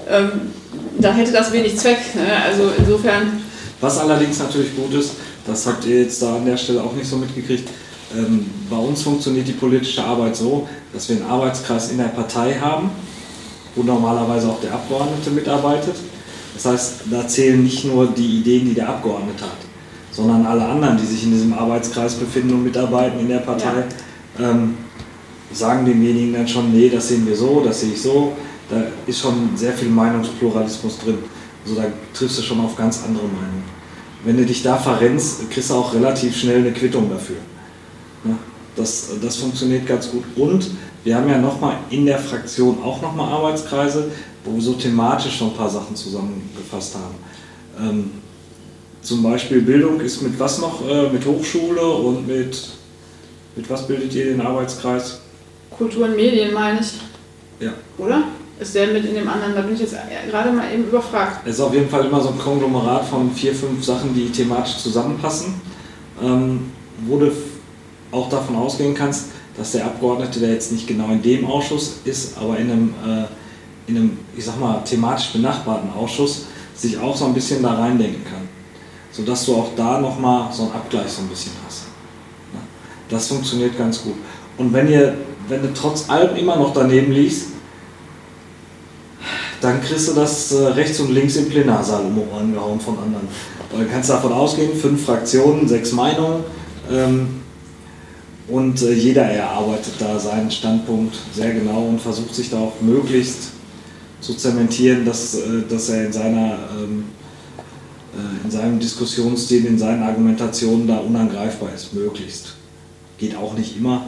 da hätte das wenig Zweck. Ne? Also insofern. Was allerdings natürlich gut ist, das habt ihr jetzt da an der Stelle auch nicht so mitgekriegt, bei uns funktioniert die politische Arbeit so, dass wir einen Arbeitskreis in der Partei haben, wo normalerweise auch der Abgeordnete mitarbeitet. Das heißt, da zählen nicht nur die Ideen, die der Abgeordnete hat, sondern alle anderen, die sich in diesem Arbeitskreis befinden und mitarbeiten in der Partei, sagen demjenigen dann schon, nee, das sehen wir so, das sehe ich so. Da ist schon sehr viel Meinungspluralismus drin. Also da triffst du schon auf ganz andere Meinungen. Wenn du dich da verrennst, kriegst du auch relativ schnell eine Quittung dafür. Ja, das funktioniert ganz gut. Und wir haben ja nochmal in der Fraktion auch nochmal Arbeitskreise, wo wir so thematisch schon ein paar Sachen zusammengefasst haben. Zum Beispiel Bildung ist mit was noch? Mit Hochschule und mit was bildet ihr den Arbeitskreis? Kultur und Medien, meine ich. Ja. Oder? Ist der mit in dem anderen? Da bin ich jetzt gerade mal eben überfragt. Es ist auf jeden Fall immer so ein Konglomerat von 4, 5 Sachen, die thematisch zusammenpassen, wo du auch davon ausgehen kannst, dass der Abgeordnete, der jetzt nicht genau in dem Ausschuss ist, aber in einem, ich sag mal, thematisch benachbarten Ausschuss, sich auch so ein bisschen da reindenken kann. Sodass du auch da nochmal so einen Abgleich so ein bisschen hast. Das funktioniert ganz gut. Und wenn du trotz allem immer noch daneben liegst, dann kriegst du das rechts und links im Plenarsaal um die Ohren gehauen von anderen. Du kannst davon ausgehen, 5 Fraktionen, 6 Meinungen und jeder erarbeitet da seinen Standpunkt sehr genau und versucht sich da auch möglichst zu zementieren, dass er in seinem Diskussionsstil, in seinen Argumentationen da unangreifbar ist, möglichst. Geht auch nicht immer.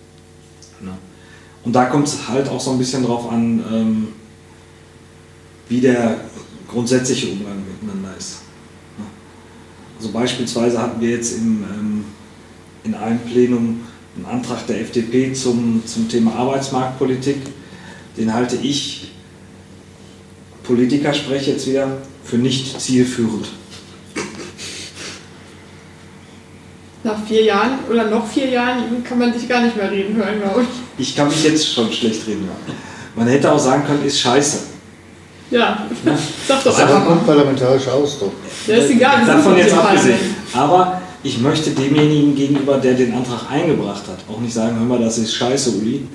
Und da kommt es halt auch so ein bisschen drauf an, wie der grundsätzliche Umgang miteinander ist. Also beispielsweise hatten wir jetzt in einem Plenum einen Antrag der FDP zum Thema Arbeitsmarktpolitik. Den halte ich, Politiker spreche jetzt wieder, für nicht zielführend. Nach 4 Jahren oder noch 4 Jahren kann man dich gar nicht mehr reden hören, glaube ich. Ich kann mich jetzt schon schlecht reden hören. Man hätte auch sagen können, ist scheiße. Ja, sag doch Das ist aber einfach ein mal. parlamentarischer Ausdruck. Ja, ist egal, wir sind Davon doch jetzt hier im abgesehen. Parlament. Aber ich möchte demjenigen gegenüber, der den Antrag eingebracht hat, auch nicht sagen, hör mal, das ist scheiße, Uli.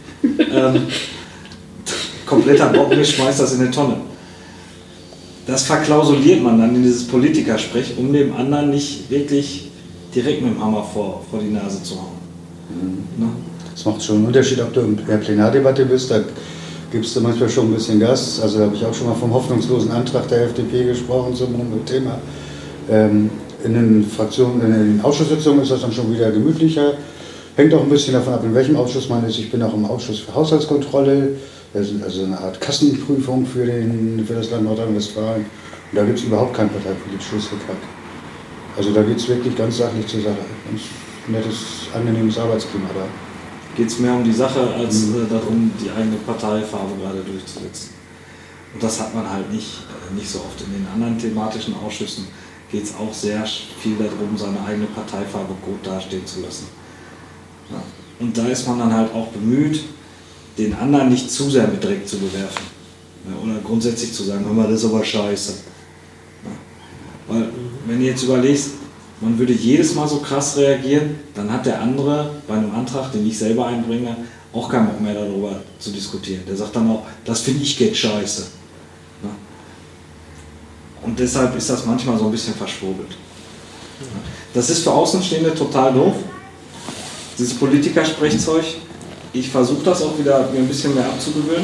Kompletter Bock, ich schmeiß das in eine Tonne. Das verklausuliert man dann in dieses Politikersprech, um dem anderen nicht wirklich direkt mit dem Hammer vor die Nase zu hauen. Ne? Das macht schon einen Unterschied, ob du in der Plenardebatte bist, da gibst du manchmal schon ein bisschen Gas. Also da habe ich auch schon mal vom hoffnungslosen Antrag der FDP gesprochen zum Thema. In den Fraktionen, in den Ausschusssitzungen ist das dann schon wieder gemütlicher. Hängt auch ein bisschen davon ab, in welchem Ausschuss man ist. Ich bin auch im Ausschuss für Haushaltskontrolle, also eine Art Kassenprüfung für das Land Nordrhein-Westfalen. Und da gibt es überhaupt kein parteipolitisches Hickhack. Also da geht es wirklich ganz sachlich zur Sache. Ganz nettes, angenehmes Arbeitsklima da. Geht es mehr um die Sache, als darum, die eigene Parteifarbe gerade durchzusetzen. Und das hat man halt nicht so oft. In den anderen thematischen Ausschüssen geht es auch sehr viel darum, seine eigene Parteifarbe gut dastehen zu lassen. Ja. Und da ist man dann halt auch bemüht, den anderen nicht zu sehr mit Dreck zu bewerfen. Ja, oder grundsätzlich zu sagen, hör mal, das ist aber scheiße. Ja. Weil, wenn du jetzt überlegst, man würde jedes Mal so krass reagieren, dann hat der andere bei einem Antrag, den ich selber einbringe, auch keinen Bock mehr darüber zu diskutieren. Der sagt dann auch, das finde ich geht scheiße. Ja. Und deshalb ist das manchmal so ein bisschen verschwurbelt. Ja. Das ist für Außenstehende total doof, dieses Politikersprechzeug. Ich versuche das auch wieder mir ein bisschen mehr abzugewöhnen.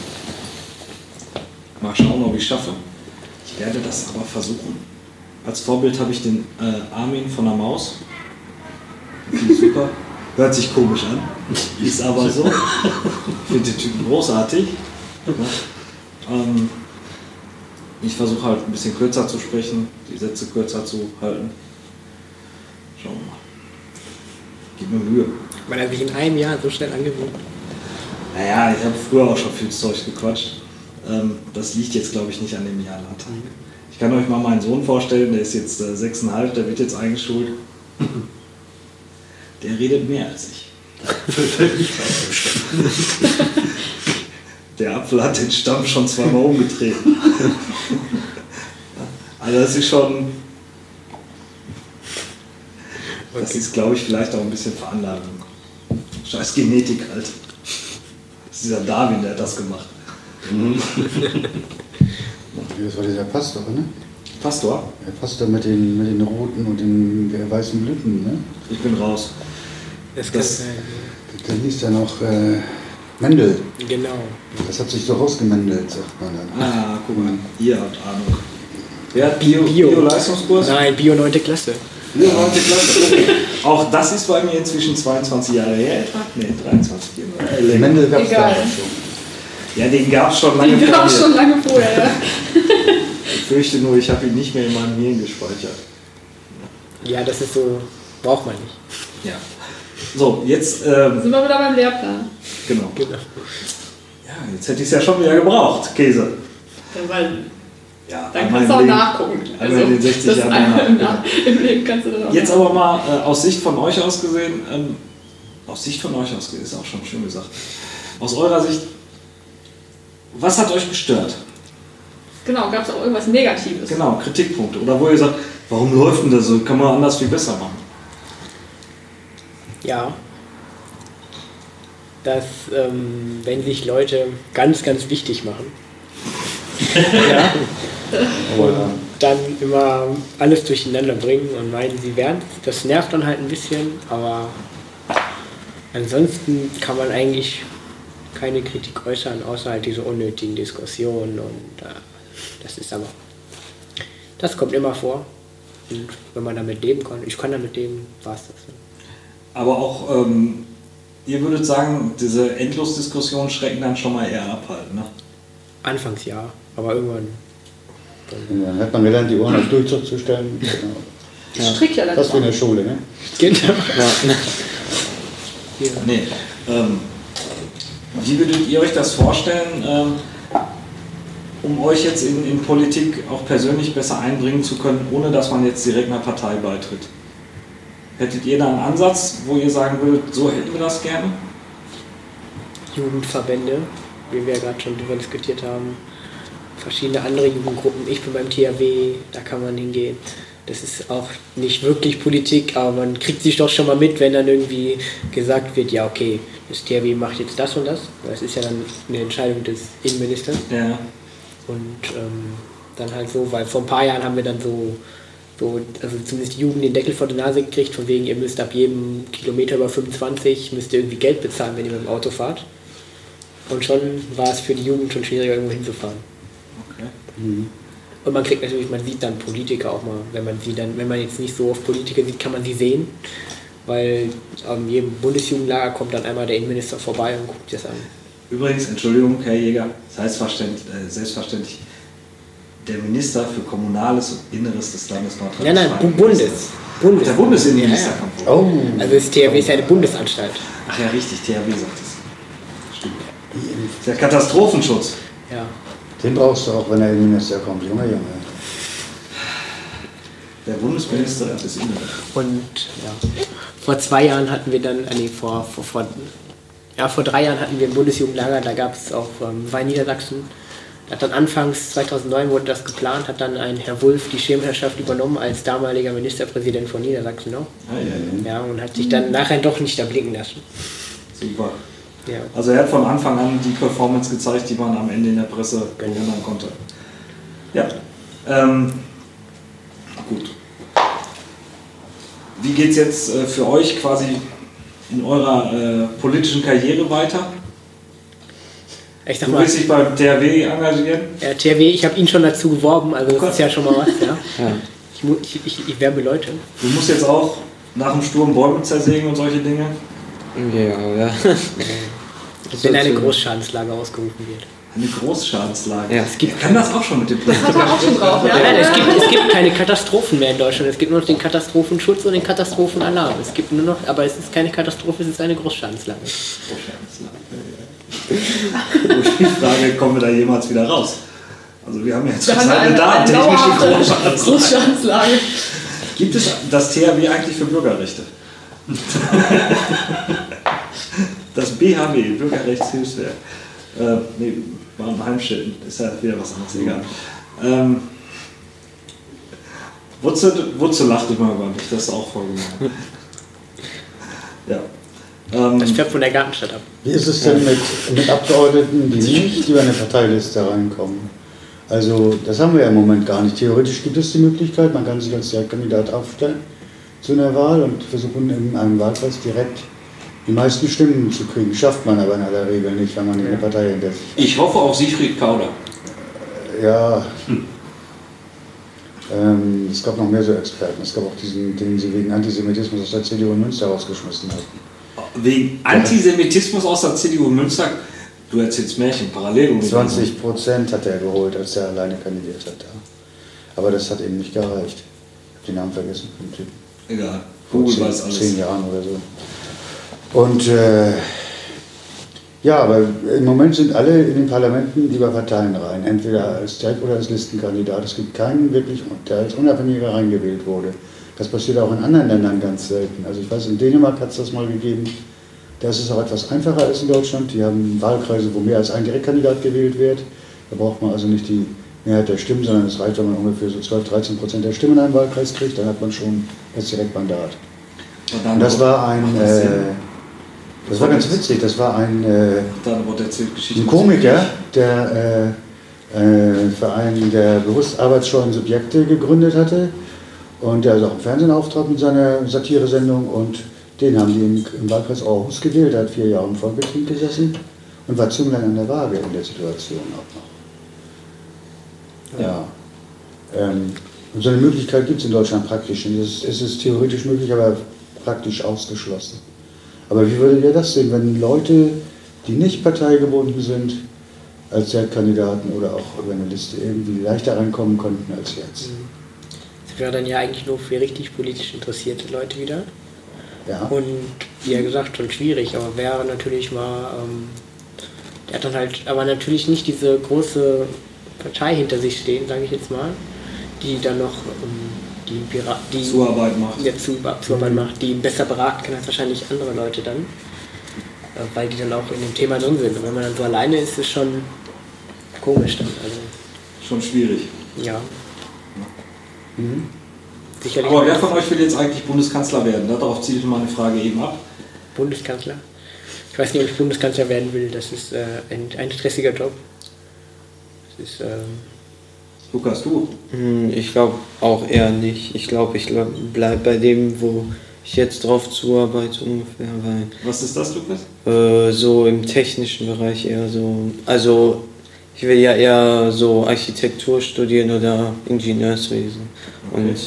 Mal schauen, ob ich es schaffe. Ich werde das aber versuchen. Als Vorbild habe ich den Armin von der Maus. Finde ich super. Hört sich komisch an. Ist aber so. Ich finde den Typen großartig. Ja. Ich versuche halt ein bisschen kürzer zu sprechen, die Sätze kürzer zu halten. Schauen wir mal. Gib mir Mühe. Man hat sich in einem Jahr so schnell angewöhnt. Naja, ich habe früher auch schon viel Zeug gequatscht. Das liegt jetzt, glaube ich, nicht an dem Jahranteil. Ich kann euch mal meinen Sohn vorstellen, der ist jetzt 6,5, der wird jetzt eingeschult. Der redet mehr als ich. Der Apfel hat den Stamm schon zweimal umgetreten. Also das ist schon... Das ist, glaube ich, vielleicht auch ein bisschen Veranlagung. Scheiß Genetik, Alter. Das ist dieser Darwin, der hat das gemacht. Das war dieser Pastor, ne? Pastor? Der Pastor mit den roten und den weißen Lippen, ne? Ich bin raus. Das Der hieß ja noch Mendel. Genau. Das hat sich so rausgemendelt, sagt man dann. Ah, guck mal, ihr habt Ahnung. Wer hat Bio-Leistungskurs? Nein, Bio 9. Klasse. Bio 9. Klasse. Auch das ist bei mir inzwischen 22 Jahre her etwa. Ne, 23 Jahre. Mendel gab es Egal. da schon. Ja, den gab es schon lange Die gab es mir. schon lange vorher. Ja. Ich fürchte nur, ich habe ihn nicht mehr in meinem Hirn gespeichert. Ja, das ist so, braucht man nicht. Ja. So, jetzt, Sind wir wieder beim Lehrplan. genau. Genau. Ja, jetzt hätte ich es ja schon wieder gebraucht, Käse. Ja, weil Ja, dann an kannst du meinem auch Leben- nachgucken. einmal in den 60 das Jahren einmal danach. im Leben kannst du dann auch Jetzt nachgucken. aber mal aus Sicht von euch aus gesehen, ist auch schon schön gesagt. Aus eurer Sicht, was hat euch gestört? Genau, gab es auch irgendwas Negatives? Genau, Kritikpunkte. Oder wo ihr sagt, warum läuft denn das so? Kann man anders viel besser machen? Ja. Dass, wenn sich Leute ganz, ganz wichtig machen, ja, und dann immer alles durcheinander bringen und meinen, sie wären, das nervt dann halt ein bisschen, aber ansonsten kann man eigentlich keine Kritik äußern, außer halt diese unnötigen Diskussionen und das kommt immer vor und wenn man damit leben kann, ich kann damit leben, war es das. Aber auch, ihr würdet sagen, diese Endlosdiskussionen schrecken dann schon mal eher ab halt, ne? Anfangs ja, aber irgendwann. Ja, dann hat man gelernt, die Ohren auf Durchzug zu stellen. Genau. Ich stricke ja dann Das wie in der Schule, ne? Genau. Nee. Wie würdet ihr euch das vorstellen, um euch jetzt in Politik auch persönlich besser einbringen zu können, ohne dass man jetzt direkt einer Partei beitritt? Hättet ihr da einen Ansatz, wo ihr sagen würdet, so hätten wir das gerne? Jugendverbände, wie wir ja gerade schon darüber diskutiert haben, verschiedene andere Jugendgruppen. Ich bin beim THW, da kann man hingehen. Das ist auch nicht wirklich Politik, aber man kriegt sich doch schon mal mit, wenn dann irgendwie gesagt wird, ja okay, das THW macht jetzt das und das. Das ist ja dann eine Entscheidung des Innenministers. Ja. Und dann halt so, weil vor ein paar Jahren haben wir dann so, also zumindest die Jugend den Deckel vor der Nase gekriegt, von wegen, ihr müsst ab jedem Kilometer über 25, müsst ihr irgendwie Geld bezahlen, wenn ihr mit dem Auto fahrt. Und schon war es für die Jugend schon schwieriger, irgendwo hinzufahren. Okay. Mhm. Und man kriegt natürlich, man sieht dann Politiker auch mal, wenn man jetzt nicht so oft Politiker sieht, kann man sie sehen, weil an jedem Bundesjugendlager kommt dann einmal der Innenminister vorbei und guckt sich das an. Übrigens, Entschuldigung, Herr Jäger, das heißt selbstverständlich der Minister für Kommunales und Inneres des Landes Nordrhein-Westfalen. Nein, Bundes. Der Bundesinnenminister Ja. kommt vor. Oh. Also das THW ist ja eine Bundesanstalt. Ach ja, richtig, THW sagt es. Stimmt. Der Katastrophenschutz. Ja. Den brauchst du auch, wenn der Innenminister kommt. Junge. Der Bundesminister des Inneren. Und ja, vor 2 Jahren hatten wir dann, vor 3 Jahren hatten wir ein Bundesjugendlager, da gab es auch war in Niedersachsen. Hat dann anfangs 2009 wurde das geplant, hat dann ein Herr Wulff die Schirmherrschaft übernommen als damaliger Ministerpräsident von Niedersachsen noch. Ja, und hat sich dann nachher doch nicht erblicken lassen. Super. Ja. Also er hat von Anfang an die Performance gezeigt, die man am Ende in der Presse bewundern konnte. Ja. Gut. Wie geht es jetzt für euch quasi in eurer politischen Karriere weiter? Ich sag Du mal, willst dich beim THW engagieren? THW, ich habe ihn schon dazu geworben, also das ist ja schon mal was. Ja. Ja. Ich werbe Leute. Du musst jetzt auch nach dem Sturm Bäume zersägen und solche Dinge? Ja. Wenn eine Großschadenslage ausgerufen wird. Eine Großschadenslage? Ja. Es gibt, kann das auch schon mit dem Das hat er auch schon drauf, ja? Nein, es gibt keine Katastrophen mehr in Deutschland. Es gibt nur noch den Katastrophenschutz und den Katastrophenalarm. Es gibt nur noch, aber es ist keine Katastrophe, es ist eine Großschadenslage. Durch die Frage, kommen wir da jemals wieder raus? Also wir haben jetzt Wir haben eine datentechnische Großschadenslage. Gibt es das THW eigentlich für Bürgerrechte? Das BHW, Bürgerrechtshilfswerk. Nee, war in Heimstetten, ist ja wieder was anderes, egal. Wozu lacht immer über mich? Das ist auch voll gemein. Ja. Das fährt von der Gartenstadt ab. Wie ist es denn mit Abgeordneten, die nicht über eine Parteiliste reinkommen? Also das haben wir ja im Moment gar nicht. Theoretisch gibt es die Möglichkeit, man kann sich als Direktkandidat aufstellen zu einer Wahl und versuchen in einem Wahlkreis direkt die meisten Stimmen zu kriegen. Schafft man aber in aller Regel nicht, wenn man eine Partei hinter sich hat. Ich hoffe auf Siegfried Kauder. Ja, es gab noch mehr so Experten. Es gab auch diesen, den sie wegen Antisemitismus aus der CDU in Münster rausgeschmissen hatten. Wegen Antisemitismus aus der CDU in Münster? Du erzählst Märchen, parallel. 20% hat er geholt, als er alleine kandidiert hat. Ja. Aber das hat eben nicht gereicht. Ich habe den Namen vergessen. Egal, Vor Google weiß alles. 10 Jahren oder so. Und ja, aber im Moment sind alle in den Parlamenten über Parteien rein. Entweder als Direkt- oder als Listenkandidat. Es gibt keinen wirklich, der als Unabhängiger reingewählt wurde. Das passiert auch in anderen Ländern ganz selten. Also ich weiß, in Dänemark hat es das mal gegeben. Da ist es auch etwas einfacher als in Deutschland. Die haben Wahlkreise, wo mehr als ein Direktkandidat gewählt wird. Da braucht man also nicht die Mehrheit der Stimmen, sondern es reicht, wenn man ungefähr so 12-13% der Stimmen in einem Wahlkreis kriegt, dann hat man schon das Direktmandat. Und das war das war ganz witzig, das war ein Komiker, der Verein der bewusst arbeitsscheuen Subjekte gegründet hatte und der also auch im Fernsehen auftrat mit seiner Satiresendung und den haben die im Wahlkreis Aarhus gewählt. Er hat 4 Jahre im Vollbetrieb gesessen und war Zünglein an der Waage in der Situation auch noch. Ja. Und so eine Möglichkeit gibt es in Deutschland praktisch nicht. Es ist theoretisch möglich, aber praktisch ausgeschlossen. Aber wie würdet ihr das sehen, wenn Leute, die nicht parteigebunden sind, als Direktkandidaten oder auch über eine Liste irgendwie leichter reinkommen konnten als jetzt? Das wäre dann ja eigentlich nur für richtig politisch interessierte Leute wieder. Ja. Und wie ja gesagt, schon schwierig, aber wäre natürlich mal, der hat dann halt, aber natürlich nicht diese große Partei hinter sich stehen, sage ich jetzt mal, die dann noch die Zuarbeit macht. Zuarbeit macht, die besser beraten kann als wahrscheinlich andere Leute dann, weil die dann auch in dem Thema drin sind. Und wenn man dann so alleine ist, ist es schon komisch dann. Also. schon schwierig. Ja. Sicherlich. Aber wer von euch will jetzt eigentlich Bundeskanzler werden? Darauf zielte meine Frage eben ab. Bundeskanzler? Ich weiß nicht, ob ich Bundeskanzler werden will. Das ist ein stressiger Job. Das ist, Lukas, du? Ich glaube auch eher nicht. Ich glaube, bleibe bei dem, wo ich jetzt drauf zuarbeite ungefähr. Weil, Was ist das, Lukas? so im technischen Bereich eher so. Also ich will ja eher so Architektur studieren oder Ingenieurswesen. Okay. Und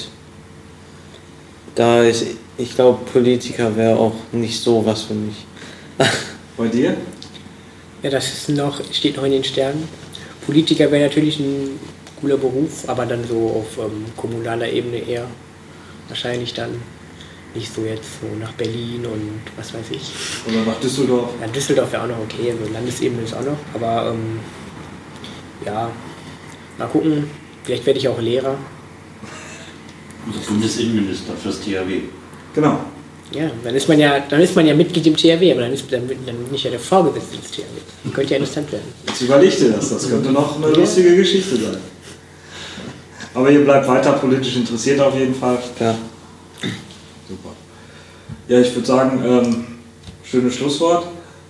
da ist, ich glaube, Politiker wäre auch nicht so was für mich. Bei dir? ja, das ist steht noch in den Sternen. Politiker wäre natürlich ein cooler Beruf, aber dann so auf kommunaler Ebene eher. Wahrscheinlich dann nicht so jetzt so nach Berlin und was weiß ich. Oder nach Düsseldorf? Ja, Düsseldorf wäre auch noch okay, also Landesebene ist auch noch, aber ja, mal gucken, vielleicht werde ich auch Lehrer. Unser Bundesinnenminister fürs THW. Genau. Ja, dann ist man ja Mitglied im THW, aber dann bin ich ja der Vorgesetzte des THW. Könnte ja interessant werden. Jetzt überleg dir das könnte noch eine lustige Geschichte sein. Aber ihr bleibt weiter politisch interessiert auf jeden Fall. Ja. Super. Ja, ich würde sagen, schönes Schlusswort.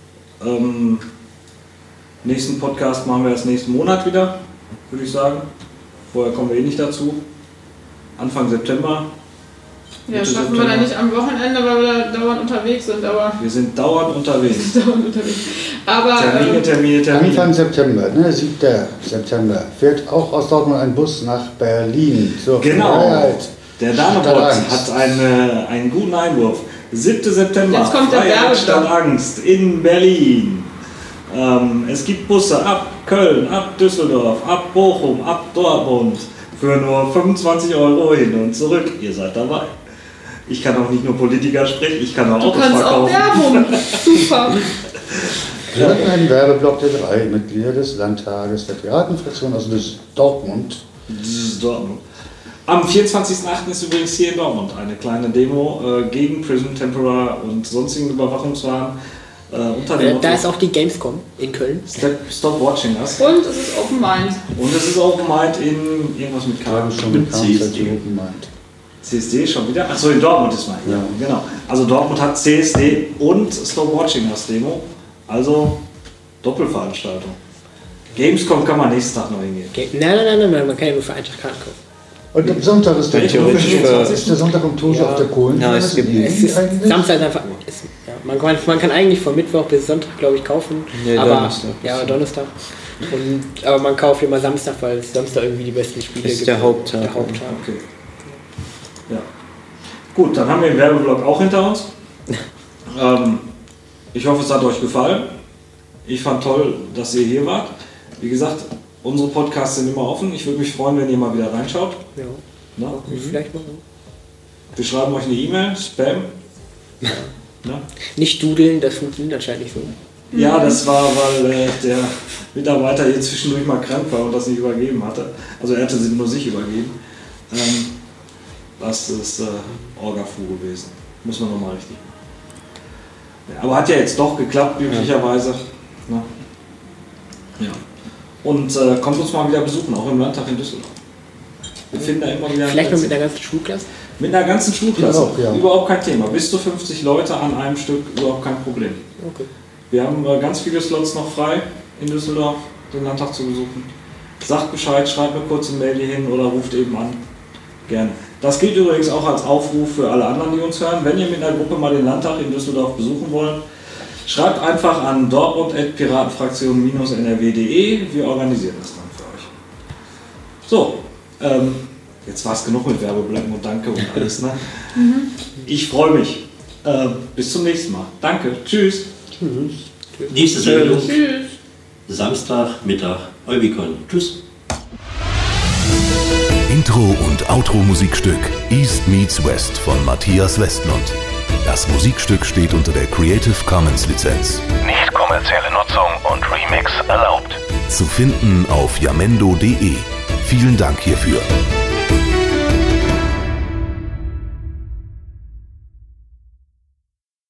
Nächsten Podcast machen wir erst nächsten Monat wieder, würde ich sagen. Vorher kommen wir eh nicht dazu. Anfang September. Ja, Mitte schaffen wir September. dann nicht am Wochenende, weil wir da dauernd unterwegs sind, aber Wir sind dauernd unterwegs. Aber Termine. Anfang September, 7. September, fährt auch aus Dortmund ein Bus nach Berlin zur Genau. Freiheit. Der Danebot Statt Angst. hat einen guten Einwurf. 7. September, Jetzt kommt der Freiheit Werbeblock. statt Angst in Berlin. Es gibt Busse ab Köln, ab Düsseldorf, ab Bochum, ab Dortmund für nur 25 € hin und zurück. Ihr seid dabei. Ich kann auch nicht nur Politiker sprechen, ich kann auch du Autos kannst auch verkaufen. Werbung. Super. Wir hatten einen Werbeblock der 3 Mitglieder des Landtages der Piratenfraktion, also des Dortmund. Das ist Dortmund. Am 24.08. ist übrigens hier in Dortmund eine kleine Demo gegen Prison Tempora und sonstigen Überwachungswahn unter dem Motto Da ist auch die Gamescom in Köln. Stop Watching Us. Und es ist Open Mind. Und es ist Open Mind in irgendwas mit K. Schon Mit bekannt, CSD. gemeint. CSD schon wieder? Achso, in Dortmund ist mein. Ja. Genau. Also Dortmund hat CSD und Stop Watching Us Demo. Also Doppelveranstaltung. Gamescom kann man nächsten Tag noch hingehen. Nein, man kann ja nur für Eintracht Karten kaufen. Und am Sonntag ist der Theoretisch ist der Sonntag um Tour auf der Kohlen. Ja, es gibt Samstag ist einfach. Man kann eigentlich von Mittwoch bis Sonntag, glaube ich, kaufen. Nee, aber, Donnerstag. Ja, Donnerstag. Aber man kauft immer Samstag, weil es Samstag irgendwie die besten Spiele Ist gibt. der Haupttag. Der Haupttag. Okay. Ja. Gut, dann haben wir den Werbeblock auch hinter uns. Ich hoffe, es hat euch gefallen. Ich fand toll, dass ihr hier wart. Wie gesagt, unsere Podcasts sind immer offen. Ich würde mich freuen, wenn ihr mal wieder reinschaut. Ja, Na? vielleicht mal. Wir schreiben euch eine E-Mail, Spam. Na? Nicht dudeln, das funktioniert anscheinend nicht so. Ja, das war, weil der Mitarbeiter hier zwischendurch mal krank war und das nicht übergeben hatte. Also er hatte sie nur sich übergeben. Das ist Orga-Fu gewesen. Muss man nochmal richtig machen. Ja, aber hat ja jetzt doch geklappt, glücklicherweise. Na? Ja. Und kommt uns mal wieder besuchen, auch im Landtag in Düsseldorf. Wir finden da immer wieder... Vielleicht mal mit einer ganzen Schulklasse? Mit einer ganzen Schulklasse. Auch, ja. Überhaupt kein Thema. Bis zu 50 Leute an einem Stück, überhaupt kein Problem. Okay. Wir haben ganz viele Slots noch frei in Düsseldorf, den Landtag zu besuchen. Sagt Bescheid, schreibt mir kurz eine Mail hier hin oder ruft eben an. Gerne. Das gilt übrigens auch als Aufruf für alle anderen, die uns hören. Wenn ihr mit einer Gruppe mal den Landtag in Düsseldorf besuchen wollt, schreibt einfach an dortmund@piratenfraktion-nrw.de. Wir organisieren das dann für euch. So, jetzt war es genug mit Werbeblöcken und Danke und alles. Ne? Ich freue mich. Bis zum nächsten Mal. Danke. Tschüss. Nächste Sendung, Tschüss. Samstag, Mittag, Eubikon. Tschüss. Intro und Outro-Musikstück East Meets West von Matthias Westlund. Das Musikstück steht unter der Creative Commons Lizenz. Nicht kommerzielle Nutzung und Remix erlaubt. Zu finden auf jamendo.de. Vielen Dank hierfür.